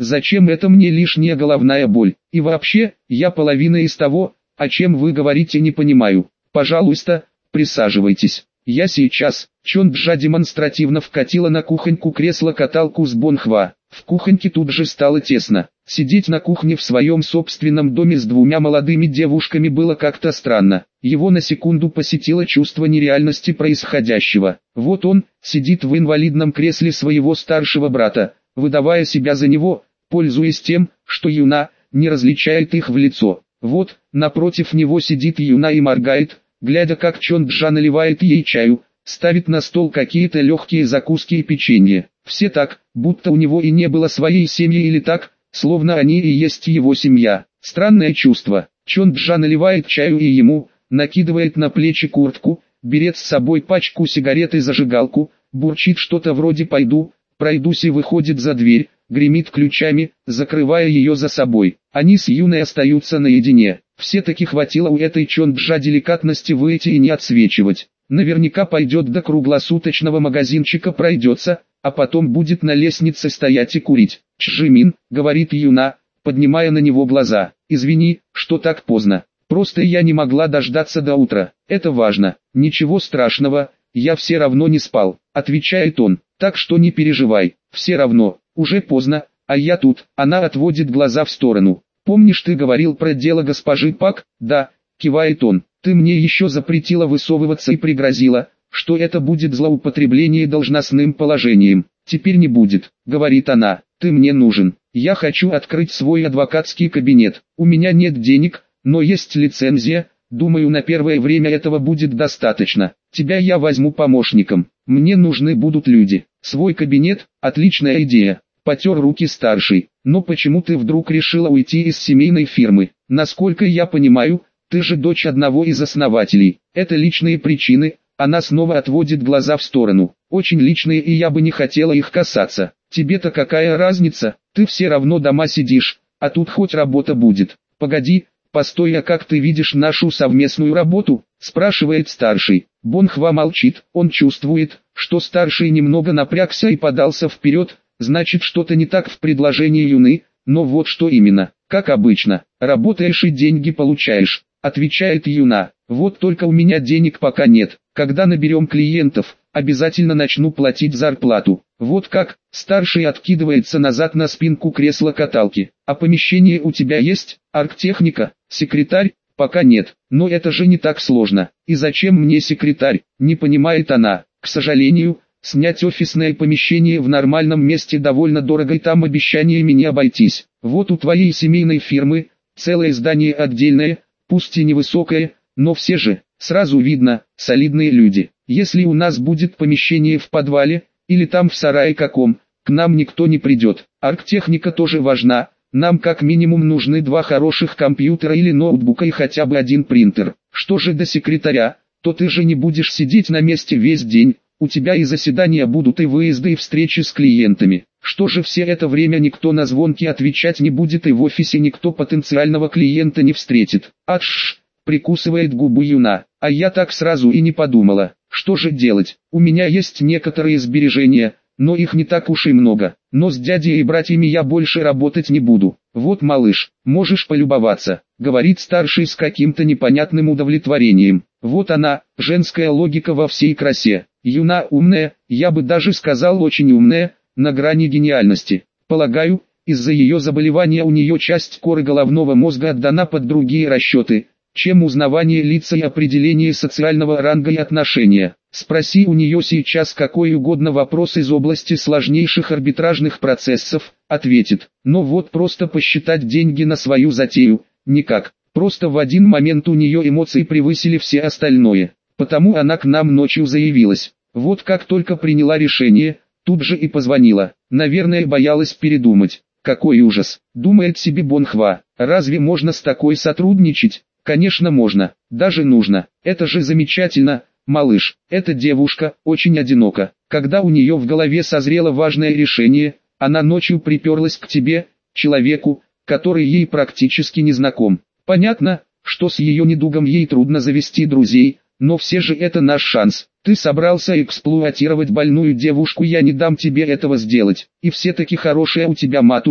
Зачем это мне лишняя головная боль? И вообще, я половина из того, о чем вы говорите, не понимаю. Пожалуйста, присаживайтесь. Я сейчас. Чонджа демонстративно вкатила на кухоньку кресло-каталку с Бонхва. В кухоньке тут же стало тесно. Сидеть на кухне в своем собственном доме с двумя молодыми девушками было как-то странно. Его на секунду посетило чувство нереальности происходящего. Вот он, сидит в инвалидном кресле своего старшего брата, выдавая себя за него, пользуясь тем, что Юна не различает их в лицо. Вот, напротив него сидит Юна и моргает, глядя как Чонджа наливает ей чаю, ставит на стол какие-то легкие закуски и печенье. Все так, будто у него и не было своей семьи или так, словно они и есть его семья. Странное чувство. Чонджа наливает чаю и ему, накидывает на плечи куртку, берет с собой пачку сигарет и зажигалку, бурчит что-то вроде «пойду», пройдусь и выходит за дверь, гремит ключами, закрывая ее за собой. Они с Юной остаются наедине. Все-таки хватило у этой Чонджа деликатности выйти и не отсвечивать. Наверняка пойдет до круглосуточного магазинчика пройдется, а потом будет на лестнице стоять и курить. «Чжимин», — говорит Юна, поднимая на него глаза, — «извини, что так поздно. Просто я не могла дождаться до утра. Это важно». «Ничего страшного, я все равно не спал», — отвечает он, — «так что не переживай, все равно, уже поздно, а я тут». Она отводит глаза в сторону. «Помнишь, ты говорил про дело госпожи Пак?» «Да», — кивает он, — «ты мне еще запретила высовываться и пригрозила, что это будет злоупотребление должностным положением. Теперь не будет», — говорит она, — «ты мне нужен. Я хочу открыть свой адвокатский кабинет. У меня нет денег, но есть лицензия, думаю, на первое время этого будет достаточно. Тебя я возьму помощником. Мне нужны будут люди. Свой кабинет — отличная идея». Потер руки старший. «Но почему ты вдруг решила уйти из семейной фирмы? Насколько я понимаю, ты же дочь одного из основателей. Это личные причины». Она снова отводит глаза в сторону. «Очень личные, и я бы не хотела их касаться. Тебе-то какая разница? Ты все равно дома сидишь, а тут хоть работа будет». «Погоди, постой, а как ты видишь нашу совместную работу?» — спрашивает старший. Бонхва молчит, он чувствует, что старший немного напрягся и подался вперед. Значит, что-то не так в предложении Юны, но вот что именно. «Как обычно, работаешь и деньги получаешь», — отвечает Юна. «Вот только у меня денег пока нет. Когда наберем клиентов, обязательно начну платить зарплату». «Вот как?» — старший откидывается назад на спинку кресла-каталки. «А помещение у тебя есть? Арктехника? Секретарь?» «Пока нет, но это же не так сложно. И зачем мне секретарь?» — не понимает она. «К сожалению, снять офисное помещение в нормальном месте довольно дорого, и там обещаниями не обойтись. Вот у твоей семейной фирмы целое здание отдельное, пусть и невысокое, но все же, сразу видно, солидные люди. Если у нас будет помещение в подвале, или там в сарае каком, к нам никто не придет. Арктехника тоже важна, нам как минимум нужны два хороших компьютера или ноутбука и хотя бы один принтер. Что же до секретаря, то ты же не будешь сидеть на месте весь день, у тебя и заседания будут, и выезды, и встречи с клиентами. Что же все это время никто на звонки отвечать не будет, и в офисе никто потенциального клиента не встретит?» «Аж!» — прикусывает губу Юна. «А я так сразу и не подумала. Что же делать? У меня есть некоторые сбережения, но их не так уж и много. Но с дядей и братьями я больше работать не буду. Вот, малыш, можешь полюбоваться», — говорит старший с каким-то непонятным удовлетворением. Вот она, женская логика во всей красе. Юна умная, я бы даже сказал очень умная, на грани гениальности. Полагаю, из-за ее заболевания у нее часть коры головного мозга отдана под другие расчеты, чем узнавание лица и определение социального ранга и отношения. Спроси у нее сейчас какой угодно вопрос из области сложнейших арбитражных процессов, ответит. Но вот просто посчитать деньги на свою затею, никак. Просто в один момент у нее эмоции превысили все остальное. Потому она к нам ночью заявилась. Вот как только приняла решение, тут же и позвонила. Наверное, боялась передумать. Какой ужас, думает себе Бонхва. Разве можно с такой сотрудничать? Конечно можно, даже нужно. Это же замечательно, малыш. Эта девушка очень одинока. Когда у нее в голове созрело важное решение, она ночью приперлась к тебе, человеку, который ей практически не знаком. Понятно, что с ее недугом ей трудно завести друзей, но все же это наш шанс. Ты собрался эксплуатировать больную девушку, я не дам тебе этого сделать. И все-таки хорошая у тебя матушка,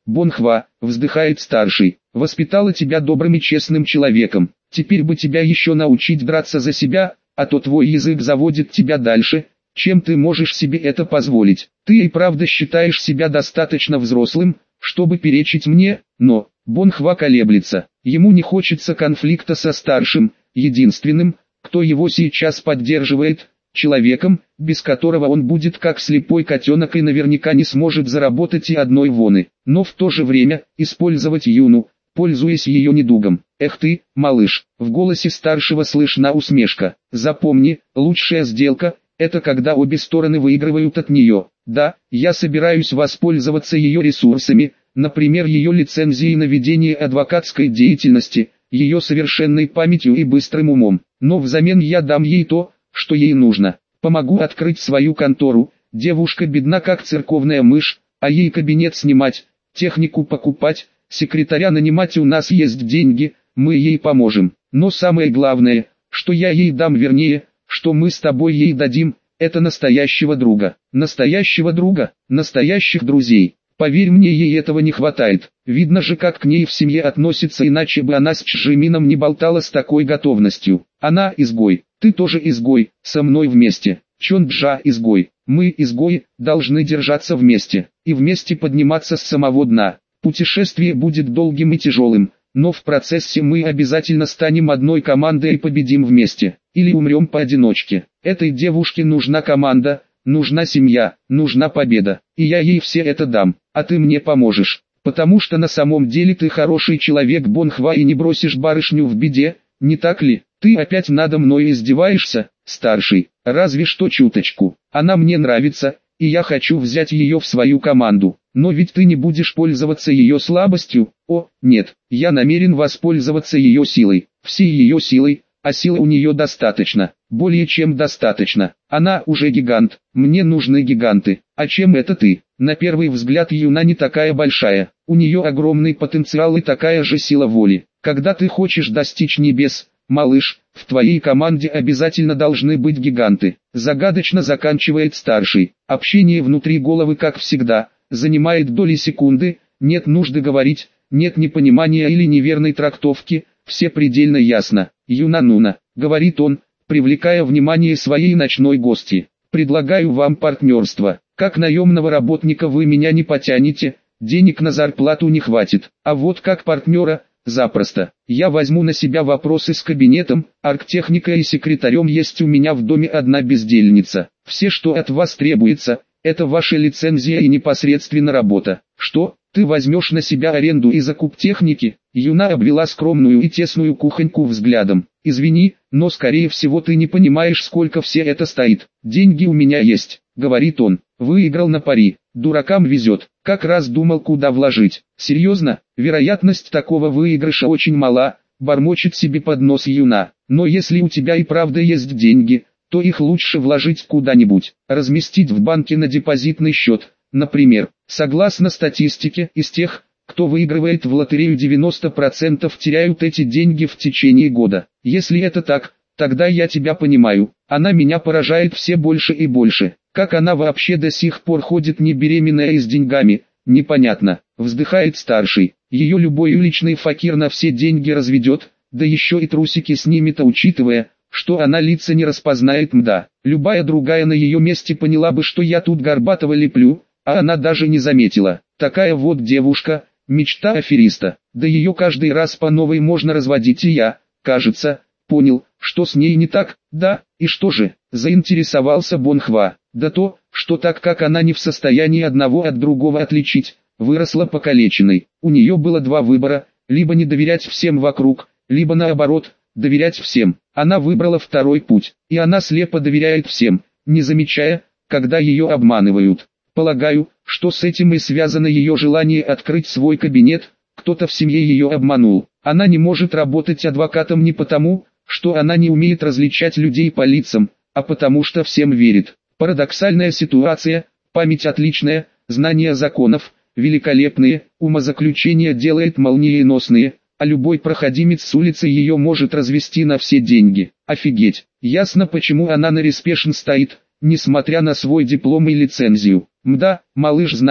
Бонхва, вздыхает старший, воспитала тебя добрым и честным человеком. Теперь бы тебя еще научить драться за себя, а то твой язык заводит тебя дальше, чем ты можешь себе это позволить. Ты и правда считаешь себя достаточно взрослым, чтобы перечить мне, но... Бонхва колеблется. Ему не хочется конфликта со старшим, единственным, кто его сейчас поддерживает, человеком, без которого он будет как слепой котенок и наверняка не сможет заработать и одной воны. Но в то же время, использовать Юну, пользуясь ее недугом. Эх ты, малыш, в голосе старшего слышна усмешка. Запомни, лучшая сделка – это когда обе стороны выигрывают от нее. Да, я собираюсь воспользоваться ее ресурсами, например, ее лицензией на ведение адвокатской деятельности, ее совершенной памятью и быстрым умом. Но взамен я дам ей то, что ей нужно. Помогу открыть свою контору, девушка бедна как церковная мышь, а ей кабинет снимать, технику покупать, секретаря нанимать, у нас есть деньги, мы ей поможем. Но самое главное, что я ей дам, вернее, что мы с тобой ей дадим, это настоящего друга. Настоящего друга, настоящих друзей. Поверь мне, ей этого не хватает. Видно же, как к ней в семье относятся, иначе бы она с Чжимином не болтала с такой готовностью. Она изгой, ты тоже изгой, со мной вместе. Чонджа изгой, мы изгои, должны держаться вместе, и вместе подниматься с самого дна. Путешествие будет долгим и тяжелым, но в процессе мы обязательно станем одной командой и победим вместе, или умрем поодиночке. Этой девушке нужна команда, нужна семья, нужна победа, и я ей все это дам, а ты мне поможешь, потому что на самом деле ты хороший человек, Бонхва, и не бросишь барышню в беде, не так ли? Ты опять надо мной издеваешься, старший? Разве что чуточку. Она мне нравится, и я хочу взять ее в свою команду. Но ведь ты не будешь пользоваться ее слабостью. О, нет, я намерен воспользоваться ее силой, всей ее силой, а силы у нее достаточно, более чем достаточно. Она уже гигант, мне нужны гиганты. А чем это ты? На первый взгляд Юна не такая большая, у нее огромный потенциал и такая же сила воли. Когда ты хочешь достичь небес, малыш, в твоей команде обязательно должны быть гиганты. Загадочно заканчивает старший. Общение внутри головы, как всегда, занимает доли секунды, нет нужды говорить, нет непонимания или неверной трактовки, все предельно ясно. Юна-нуна, говорит он, привлекая внимание своей ночной гости. Предлагаю вам партнерство. Как наемного работника вы меня не потянете, денег на зарплату не хватит. А вот как партнера, запросто. Я возьму на себя вопросы с кабинетом, арктехникой и секретарем, есть у меня в доме одна бездельница. Все, что от вас требуется, это ваша лицензия и непосредственно работа. Что, ты возьмешь на себя аренду и закуп техники? Юна обвела скромную и тесную кухоньку взглядом. Извини, но скорее всего ты не понимаешь, сколько все это стоит. Деньги у меня есть, говорит он. Выиграл на пари. Дуракам везет. Как раз думал, куда вложить. Серьезно, вероятность такого выигрыша очень мала, бормочет себе под нос Юна. Но если у тебя и правда есть деньги, то их лучше вложить куда-нибудь, разместить в банке на депозитный счет, например. Согласно статистике, из тех, кто выигрывает в лотерею, девяносто процентов теряют эти деньги в течение года. Если это так, тогда я тебя понимаю. Она меня поражает все больше и больше. Как она вообще до сих пор ходит не беременная и с деньгами, непонятно. Вздыхает старший. Ее любой уличный факир на все деньги разведет, да еще и трусики снимет, а учитывая, что она лица не распознает, мда. Любая другая на ее месте поняла бы, что я тут горбатого леплю, а она даже не заметила. Такая вот девушка, мечта афериста. Да ее каждый раз по новой можно разводить, и я, кажется, понял, что с ней не так. Да, и что же, заинтересовался Бонхва. Да то, что так как она не в состоянии одного от другого отличить, выросла покалеченной. У нее было два выбора, либо не доверять всем вокруг, либо наоборот, доверять всем. Она выбрала второй путь, и она слепо доверяет всем, не замечая, когда ее обманывают. Полагаю, что с этим и связано ее желание открыть свой кабинет, кто-то в семье ее обманул. Она не может работать адвокатом не потому, что она не умеет различать людей по лицам, а потому что всем верит. Парадоксальная ситуация, память отличная, знания законов, великолепные, умозаключения делает молниеносные, а любой проходимец с улицы ее может развести на все деньги. Офигеть, ясно, почему она на респешн стоит, несмотря на свой диплом и лицензию. Мда, малыш, знаешь,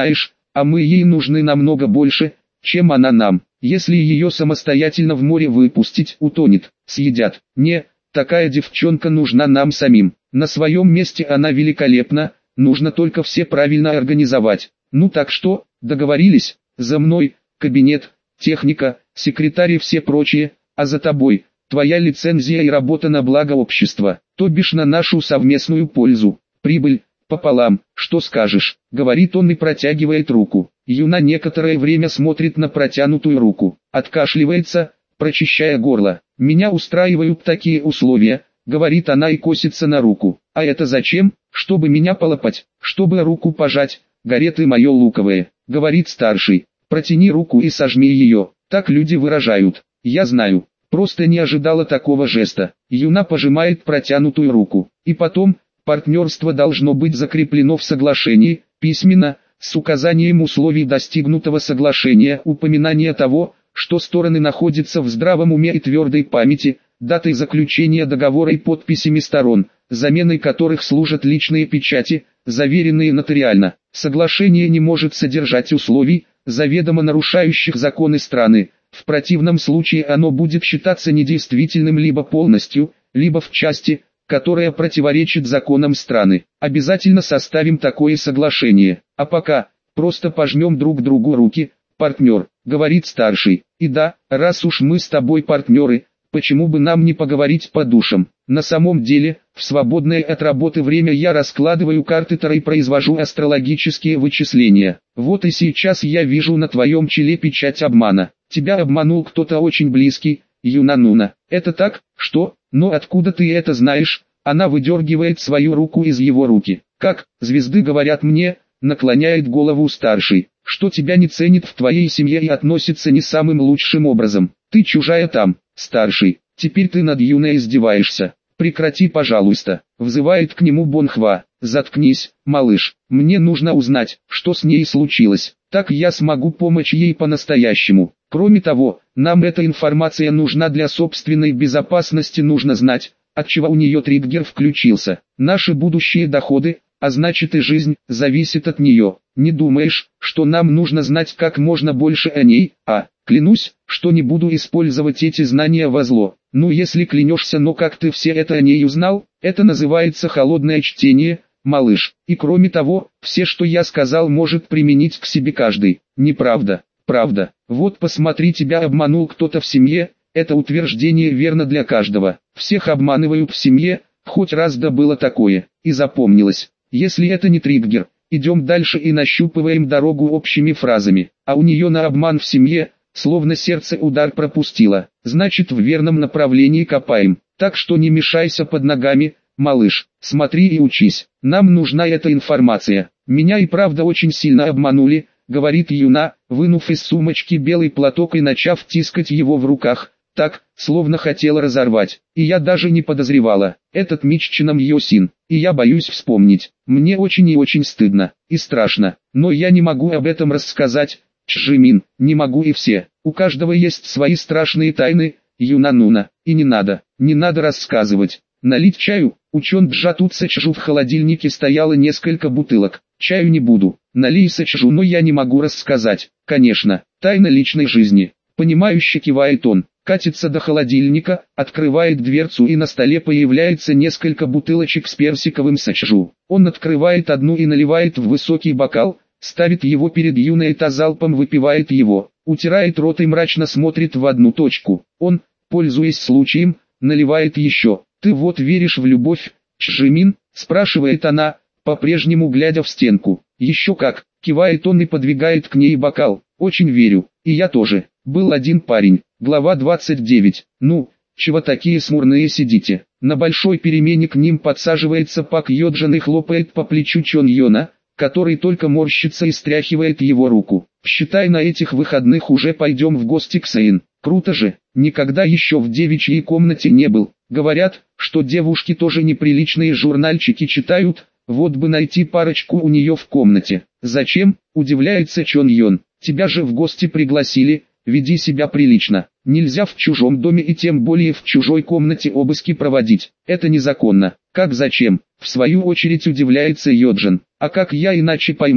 а мы ей нужны намного больше, чем она нам. Если ее самостоятельно в море выпустить, утонет, съедят. Не, такая девчонка нужна нам самим. На своем месте она великолепна, нужно только все правильно организовать. Ну так что, договорились? За мной, кабинет, техника, секретарь и все прочие, а за тобой, твоя лицензия и работа на благо общества, то бишь на нашу совместную пользу. Прибыль, пополам, что скажешь, говорит он и протягивает руку. Юна некоторое время смотрит на протянутую руку, откашливается, прочищая горло. Меня устраивают такие условия, говорит она и косится на руку. А это зачем? Чтобы меня полопать, чтобы руку пожать, гареты мое луковое, говорит старший. Протяни руку и сожми ее, так люди выражают. Я знаю, просто не ожидала такого жеста. Юна пожимает протянутую руку. И потом, партнерство должно быть закреплено в соглашении, письменно, с указанием условий достигнутого соглашения, упоминание того, что стороны находятся в здравом уме и твердой памяти, датой заключения договора и подписями сторон, заменой которых служат личные печати, заверенные нотариально. Соглашение не может содержать условий, заведомо нарушающих законы страны, в противном случае оно будет считаться недействительным либо полностью, либо в части, которая противоречит законам страны. Обязательно составим такое соглашение, а пока, просто пожмем друг другу руки, партнер, говорит старший. И да, раз уж мы с тобой партнеры, почему бы нам не поговорить по душам? На самом деле, в свободное от работы время я раскладываю карты Таро и произвожу астрологические вычисления. Вот и сейчас я вижу на твоем челе печать обмана. Тебя обманул кто-то очень близкий, Юнануна. Это так? Что? Но откуда ты это знаешь? Она выдергивает свою руку из его руки. Как, звезды говорят мне, наклоняет голову старший, что тебя не ценит в твоей семье и относится не самым лучшим образом. Ты чужая там, старший, теперь ты над Юной издеваешься. Прекрати, пожалуйста, взывает к нему Бонхва. Заткнись, малыш, мне нужно узнать, что с ней случилось, так я смогу помочь ей по-настоящему. Кроме того, нам эта информация нужна для собственной безопасности, нужно знать, отчего у нее триггер включился. Наши будущие доходы, а значит и жизнь, зависит от нее. Не думаешь, что нам нужно знать как можно больше о ней, а, клянусь, что не буду использовать эти знания во зло. Ну если клянешься, но как ты все это о ней узнал? Это называется холодное чтение, малыш. И кроме того, все, что я сказал, может применить к себе каждый. Неправда, правда. Вот посмотри, тебя обманул кто-то в семье, это утверждение верно для каждого. Всех обманывают в семье, хоть раз да было такое, и запомнилось. Если это не триггер, идем дальше и нащупываем дорогу общими фразами. А у нее на обман в семье, словно сердце удар пропустило, значит в верном направлении копаем. Так что не мешайся под ногами, малыш, смотри и учись. Нам нужна эта информация. Меня и правда очень сильно обманули, говорит Юна, вынув из сумочки белый платок и начав тискать его в руках, так, словно хотела разорвать. И я даже не подозревала. Этот Миччином Йосин. И я боюсь вспомнить. Мне очень и очень стыдно. И страшно. Но я не могу об этом рассказать. Чжимин, не могу и все. У каждого есть свои страшные тайны, Юнануна. И не надо, не надо рассказывать. Налить чаю? Учен Джатут Сачжу, в холодильнике стояло несколько бутылок. Чаю не буду. Налей Сачжу, но я не могу рассказать. Конечно, тайна личной жизни. Понимающе кивает он. Катится до холодильника, открывает дверцу и на столе появляется несколько бутылочек с персиковым сачжу. Он открывает одну и наливает в высокий бокал, ставит его перед Юной, та залпом выпивает его, утирает рот и мрачно смотрит в одну точку. Он, пользуясь случаем, наливает еще. «Ты вот веришь в любовь, Чжимин?» – спрашивает она, по-прежнему глядя в стенку. «Еще как», – кивает он и подвигает к ней бокал. «Очень верю, и я тоже. Был один парень». Глава двадцать девять. Ну, чего такие смурные сидите? На большой перемене к ним подсаживается Пак Йоджин и хлопает по плечу Чон Йона, который только морщится и стряхивает его руку. Считай, на этих выходных уже пойдем в гости к Сейн. Круто же, никогда еще в девичьей комнате не был. Говорят, что девушки тоже неприличные журнальчики читают, вот бы найти парочку у нее в комнате. Зачем, удивляется Чон Йон, тебя же в гости пригласили. Веди себя прилично. Нельзя в чужом доме и тем более в чужой комнате обыски проводить. Это незаконно. Как зачем? В свою очередь удивляется Йоджин. А как я иначе пойму,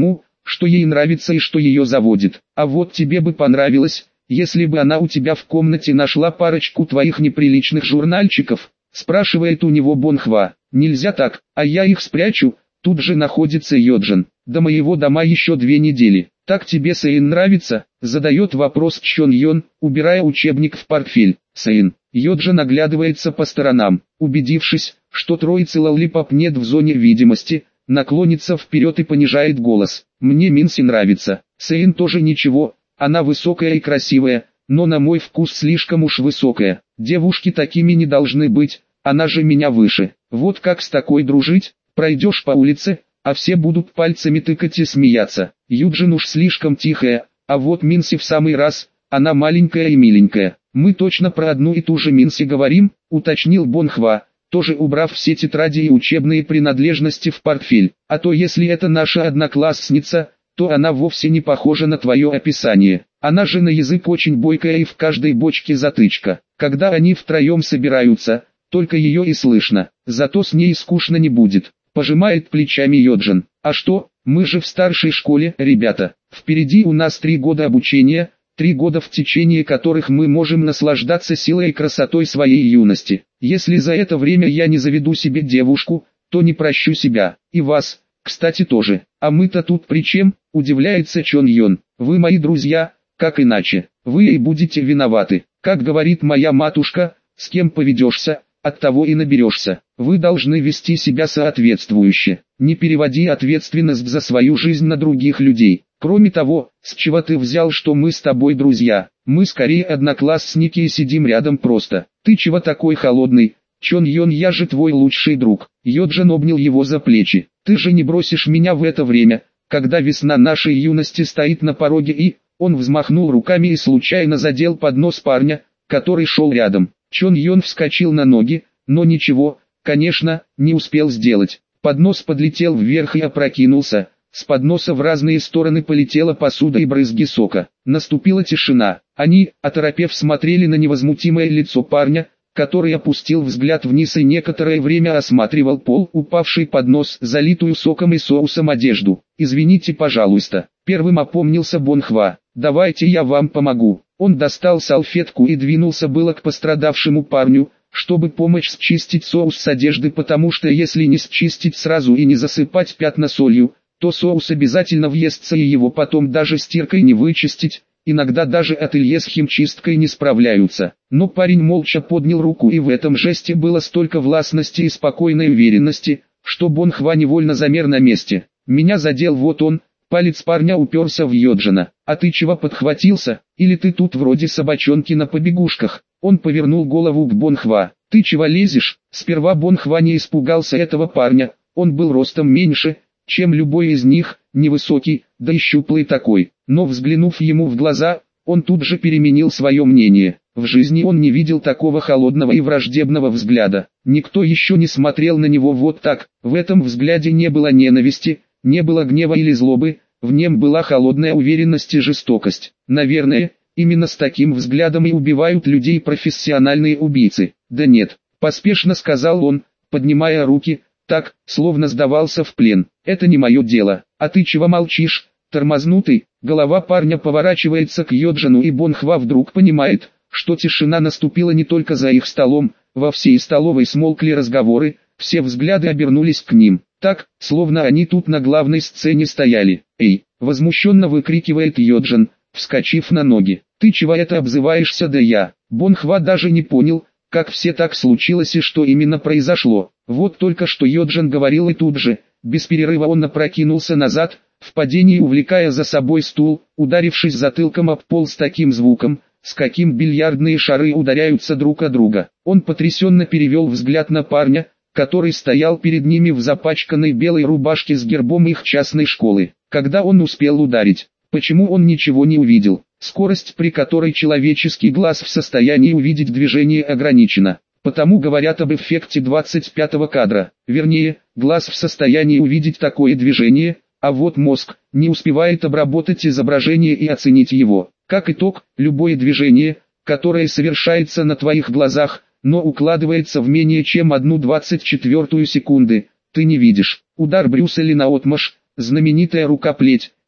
что ей нравится и что ее заводит. А вот тебе бы понравилось, если бы она у тебя в комнате нашла парочку твоих неприличных журнальчиков, спрашивает у него Бонхва. Нельзя так, а я их спрячу, тут же находится Йоджин. До моего дома еще две недели. Так тебе Сэйн нравится? Задает вопрос Чон Йон, убирая учебник в портфель. Сэйн. Йоджин оглядывается по сторонам, убедившись, что троицы лолипоп нет в зоне видимости, наклонится вперед и понижает голос. Мне Минси нравится. Сэйн тоже ничего, она высокая и красивая, но на мой вкус слишком уж высокая. Девушки такими не должны быть, она же меня выше. Вот как с такой дружить? Пройдешь по улице, а все будут пальцами тыкать и смеяться. Юджин уж слишком тихая, а вот Минси в самый раз, она маленькая и миленькая. Мы точно про одну и ту же Минси говорим, уточнил Бонхва, тоже убрав все тетради и учебные принадлежности в портфель. А то если это наша одноклассница, то она вовсе не похожа на твое описание. Она же на язык очень бойкая и в каждой бочке затычка. Когда они втроем собираются, только ее и слышно. Зато с ней скучно не будет. Пожимает плечами Йоджин. А что, мы же в старшей школе, ребята. Впереди у нас три года обучения, три года в течение которых мы можем наслаждаться силой и красотой своей юности. Если за это время я не заведу себе девушку, то не прощу себя. И вас, кстати, тоже. А мы-то тут при чем? Удивляется Чон Йон. Вы мои друзья, как иначе? Вы и будете виноваты. Как говорит моя матушка, с кем поведешься, от того и наберешься. Вы должны вести себя соответствующе. Не переводи ответственность за свою жизнь на других людей. Кроме того, с чего ты взял, что мы с тобой друзья? Мы скорее одноклассники и сидим рядом просто. Ты чего такой холодный? Чон Йон, я же твой лучший друг. Йоджин обнял его за плечи. Ты же не бросишь меня в это время, когда весна нашей юности стоит на пороге, и... Он взмахнул руками и случайно задел поднос парня, который шел рядом. Чон Йон вскочил на ноги, но ничего, конечно, не успел сделать. Поднос подлетел вверх и опрокинулся. С подноса в разные стороны полетела посуда и брызги сока. Наступила тишина. Они, оторопев, смотрели на невозмутимое лицо парня, который опустил взгляд вниз и некоторое время осматривал пол, упавший поднос, залитую соком и соусом одежду. «Извините, пожалуйста». Первым опомнился Бонхва. «Давайте я вам помогу». Он достал салфетку и двинулся было к пострадавшему парню, чтобы помочь счистить соус с одежды, потому что если не счистить сразу и не засыпать пятна солью, то соус обязательно въестся и его потом даже стиркой не вычистить. Иногда даже ателье с химчисткой не справляются. Но парень молча поднял руку, и в этом жесте было столько властности и спокойной уверенности, что Бонхва невольно замер на месте. «Меня задел вот он». Палец парня уперся в Йоджина. «А ты чего подхватился? Или ты тут вроде собачонки на побегушках?» Он повернул голову к Бонхва. «Ты чего лезешь?» Сперва Бонхва не испугался этого парня. Он был ростом меньше, чем любой из них, невысокий, да и щуплый такой. Но взглянув ему в глаза, он тут же переменил свое мнение. В жизни он не видел такого холодного и враждебного взгляда. Никто еще не смотрел на него вот так. В этом взгляде не было ненависти, не было гнева или злобы, в нем была холодная уверенность и жестокость. Наверное, именно с таким взглядом и убивают людей профессиональные убийцы. «Да нет», поспешно сказал он, поднимая руки, так, словно сдавался в плен. «Это не мое дело. А ты чего молчишь, тормознутый?» Голова парня поворачивается к Йоджину, и Бонхва вдруг понимает, что тишина наступила не только за их столом. Во всей столовой смолкли разговоры, все взгляды обернулись к ним. Так, словно они тут на главной сцене стояли. «Эй!» — возмущенно выкрикивает Йоджин, вскочив на ноги. «Ты чего это обзываешься, да я?» Бонхва даже не понял, как все так случилось и что именно произошло. Вот только что Йоджин говорил, и тут же, без перерыва он опрокинулся назад, в падении увлекая за собой стул, ударившись затылком об пол с таким звуком, с каким бильярдные шары ударяются друг о друга. Он потрясенно перевел взгляд на парня, который стоял перед ними в запачканной белой рубашке с гербом их частной школы. Когда он успел ударить? Почему он ничего не увидел? Скорость, при которой человеческий глаз в состоянии увидеть движение, ограничена. Потому говорят об эффекте двадцать пятого кадра. Вернее, глаз в состоянии увидеть такое движение, а вот мозг не успевает обработать изображение и оценить его. Как итог, любое движение, которое совершается на твоих глазах, но укладывается в менее чем одну двадцать четвертую секунды, ты не видишь. Удар Брюса Ли наотмашь, знаменитая рукоплеть,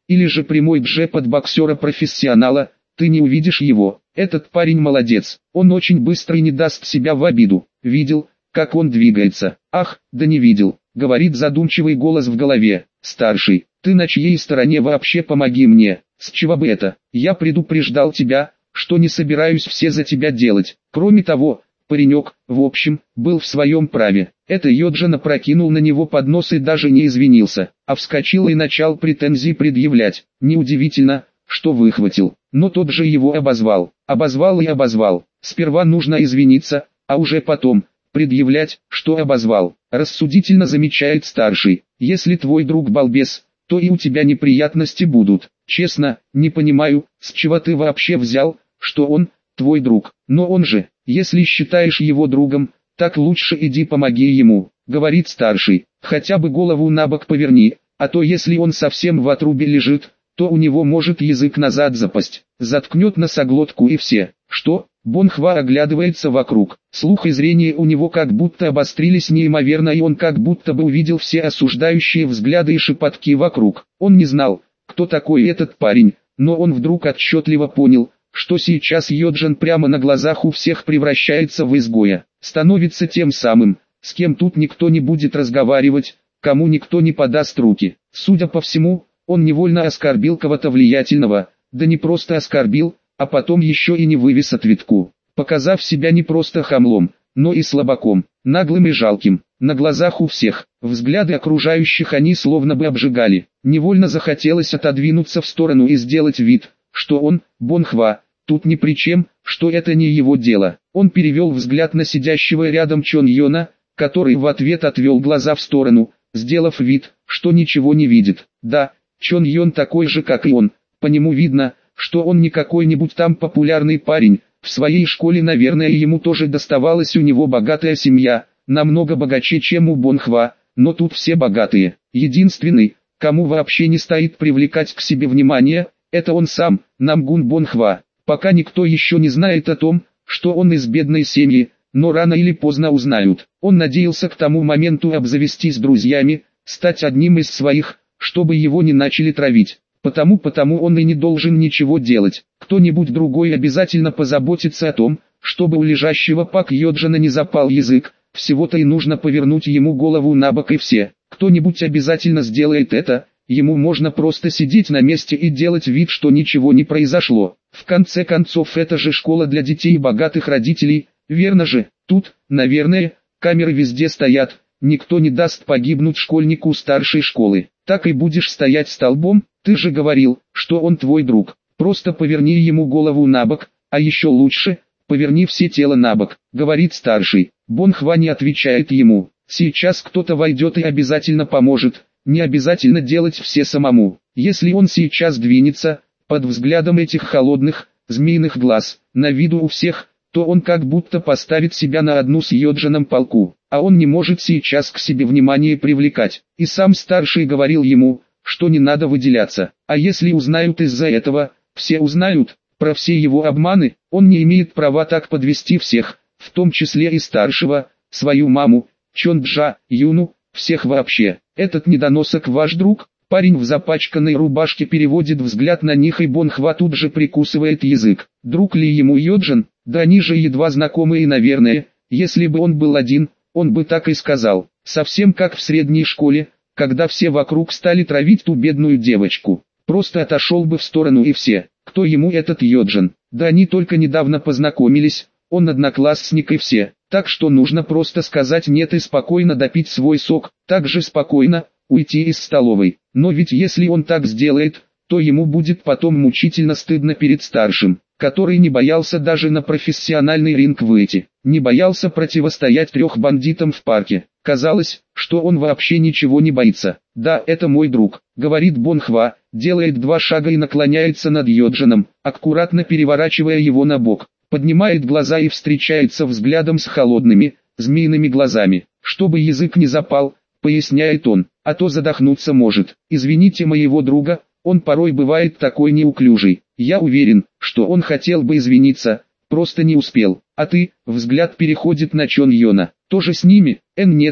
или же прямой джеб от боксера-профессионала, ты не увидишь его. Этот парень молодец, он очень быстро и не даст себя в обиду. Видел, как он двигается? Ах, да не видел, говорит задумчивый голос в голове. Старший, ты на чьей стороне вообще, помоги мне? С чего бы это? Я предупреждал тебя, что не собираюсь все за тебя делать. Кроме того, паренек, в общем, был в своем праве. Это Йоджин опрокинул на него поднос и даже не извинился, а вскочил и начал претензии предъявлять. Неудивительно, что выхватил, но тот же его обозвал. Обозвал и обозвал. Сперва нужно извиниться, а уже потом предъявлять, что обозвал. Рассудительно замечает старший. Если твой друг балбес, то и у тебя неприятности будут. Честно, не понимаю, с чего ты вообще взял, что он твой друг. Но он же, если считаешь его другом, так лучше иди помоги ему, говорит старший. Хотя бы голову на бок поверни, а то если он совсем в отрубе лежит, то у него может язык назад запасть. Заткнет носоглотку и все. Что? Бонхва оглядывается вокруг. Слух и зрение у него как будто обострились неимоверно, и он как будто бы увидел все осуждающие взгляды и шепотки вокруг. Он не знал, кто такой этот парень, но он вдруг отчетливо понял, что сейчас Йоджин прямо на глазах у всех превращается в изгоя. Становится тем самым, с кем тут никто не будет разговаривать, кому никто не подаст руки. Судя по всему, он невольно оскорбил кого-то влиятельного, да не просто оскорбил, а потом еще и не вывез ответку, показав себя не просто хамлом, но и слабаком, наглым и жалким. На глазах у всех, взгляды окружающих они словно бы обжигали. Невольно захотелось отодвинуться в сторону и сделать вид, что он, Бонхва, тут ни при чем, что это не его дело. Он перевел взгляд на сидящего рядом Чон Йона, который в ответ отвел глаза в сторону, сделав вид, что ничего не видит. Да, Чон Йон такой же, как и он, по нему видно, что он не какой-нибудь там популярный парень. В своей школе, наверное, ему тоже доставалась у него богатая семья, намного богаче, чем у Бонхва, но тут все богатые. Единственный, кому вообще не стоит привлекать к себе внимание, это он сам, Намгун Бонхва. Пока никто еще не знает о том, что он из бедной семьи, но рано или поздно узнают. Он надеялся к тому моменту обзавестись друзьями, стать одним из своих, чтобы его не начали травить. Потому потому он и не должен ничего делать. Кто-нибудь другой обязательно позаботится о том, чтобы у лежащего Пак Йоджина не запал язык. Всего-то и нужно повернуть ему голову на бок и все. Кто-нибудь обязательно сделает это. Ему можно просто сидеть на месте и делать вид, что ничего не произошло. В конце концов, это же школа для детей богатых родителей, верно же? Тут, наверное, камеры везде стоят. Никто не даст погибнуть школьнику старшей школы. Так и будешь стоять столбом? Ты же говорил, что он твой друг. Просто поверни ему голову на бок, а еще лучше, поверни все тело на бок, говорит старший. Бонхва не отвечает ему. Сейчас кто-то войдет и обязательно поможет. Не обязательно делать все самому. Если он сейчас двинется, под взглядом этих холодных, змеиных глаз, на виду у всех, то он как будто поставит себя на одну с Йоджином полку. А он не может сейчас к себе внимание привлекать. И сам старший говорил ему, что не надо выделяться. А если узнают из-за этого, все узнают, про все его обманы, он не имеет права так подвести всех, в том числе и старшего, свою маму, Чонджа, Юну, всех вообще. Этот недоносок ваш друг? Парень в запачканной рубашке переводит взгляд на них, и Бонхва тут же прикусывает язык. Друг ли ему Йоджин? Да они же едва знакомы, и наверное, если бы он был один, он бы так и сказал. Совсем как в средней школе, когда все вокруг стали травить ту бедную девочку. Просто отошел бы в сторону и все. Кто ему этот Йоджин? Да они только недавно познакомились, он одноклассник и все. Так что нужно просто сказать нет и спокойно допить свой сок, так же спокойно уйти из столовой. Но ведь если он так сделает, то ему будет потом мучительно стыдно перед старшим, который не боялся даже на профессиональный ринг выйти, не боялся противостоять трех бандитам в парке. Казалось, что он вообще ничего не боится. «Да, это мой друг», — говорит Бонхва, делает два шага и наклоняется над Йоджином, аккуратно переворачивая его на бок, поднимает глаза и встречается взглядом с холодными, змеиными глазами. «Чтобы язык не запал», — поясняет он, — «а то задохнуться может. Извините моего друга, он порой бывает такой неуклюжий. Я уверен, что он хотел бы извиниться, просто не успел. А ты?» — взгляд переходит на Чон Йона. «Тоже с ними?» «Эн нет,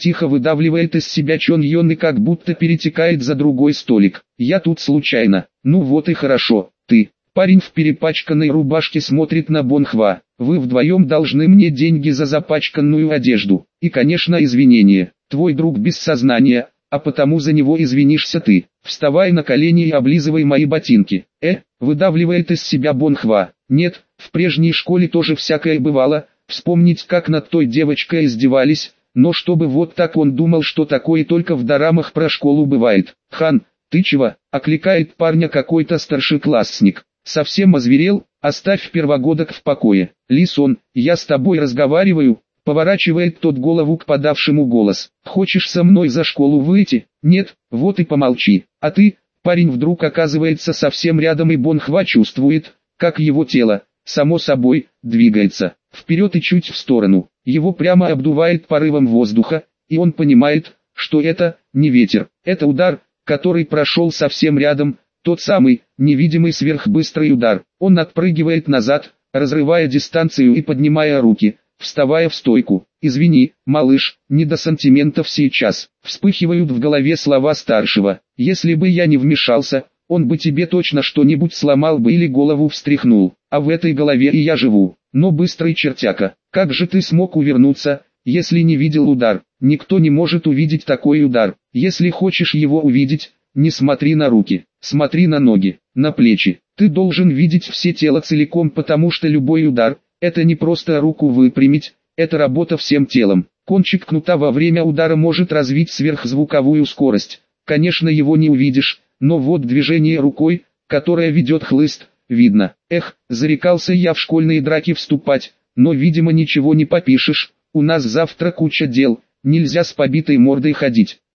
Тихо выдавливает из себя Чон Йон и как будто перетекает за другой столик. Я тут случайно. Ну вот и хорошо. Ты. Парень в перепачканной рубашке смотрит на Бон Хва. Вы вдвоем должны мне деньги за запачканную одежду. И конечно извинения. Твой друг без сознания, а потому за него извинишься ты. Вставай на колени и облизывай мои ботинки. Э, выдавливает из себя Бон Хва. Нет, в прежней школе тоже всякое бывало. Вспомнить, как над той девочкой издевались. Но чтобы вот так он думал, что такое только в дорамах про школу бывает. Хан, ты чего? Окликает парня какой-то старшеклассник. Совсем озверел? Оставь первогодок в покое. Лисон, я с тобой разговариваю. Поворачивает тот голову к подавшему голос. Хочешь со мной за школу выйти? Нет, вот и помолчи. А ты? Парень вдруг оказывается совсем рядом и Бон Хва чувствует, как его тело, само собой, двигается. Вперед и чуть в сторону. Его прямо обдувает порывом воздуха, и он понимает, что это не ветер. Это удар, который прошел совсем рядом, тот самый, невидимый сверхбыстрый удар. Он отпрыгивает назад, разрывая дистанцию и поднимая руки, вставая в стойку. «Извини, малыш, не до сантиментов сейчас». Вспыхивают в голове слова старшего. «Если бы я не вмешался, он бы тебе точно что-нибудь сломал бы или голову встряхнул. А в этой голове и я живу. Но быстрый чертяка, как же ты смог увернуться, если не видел удар? Никто не может увидеть такой удар. Если хочешь его увидеть, не смотри на руки, смотри на ноги, на плечи. Ты должен видеть все тело целиком, потому что любой удар – это не просто руку выпрямить, это работа всем телом. Кончик кнута во время удара может развить сверхзвуковую скорость. Конечно, его не увидишь, но вот движение рукой, которое ведет хлыст, видно. Эх, зарекался я в школьные драки вступать, но видимо ничего не попишешь, у нас завтра куча дел, нельзя с побитой мордой ходить.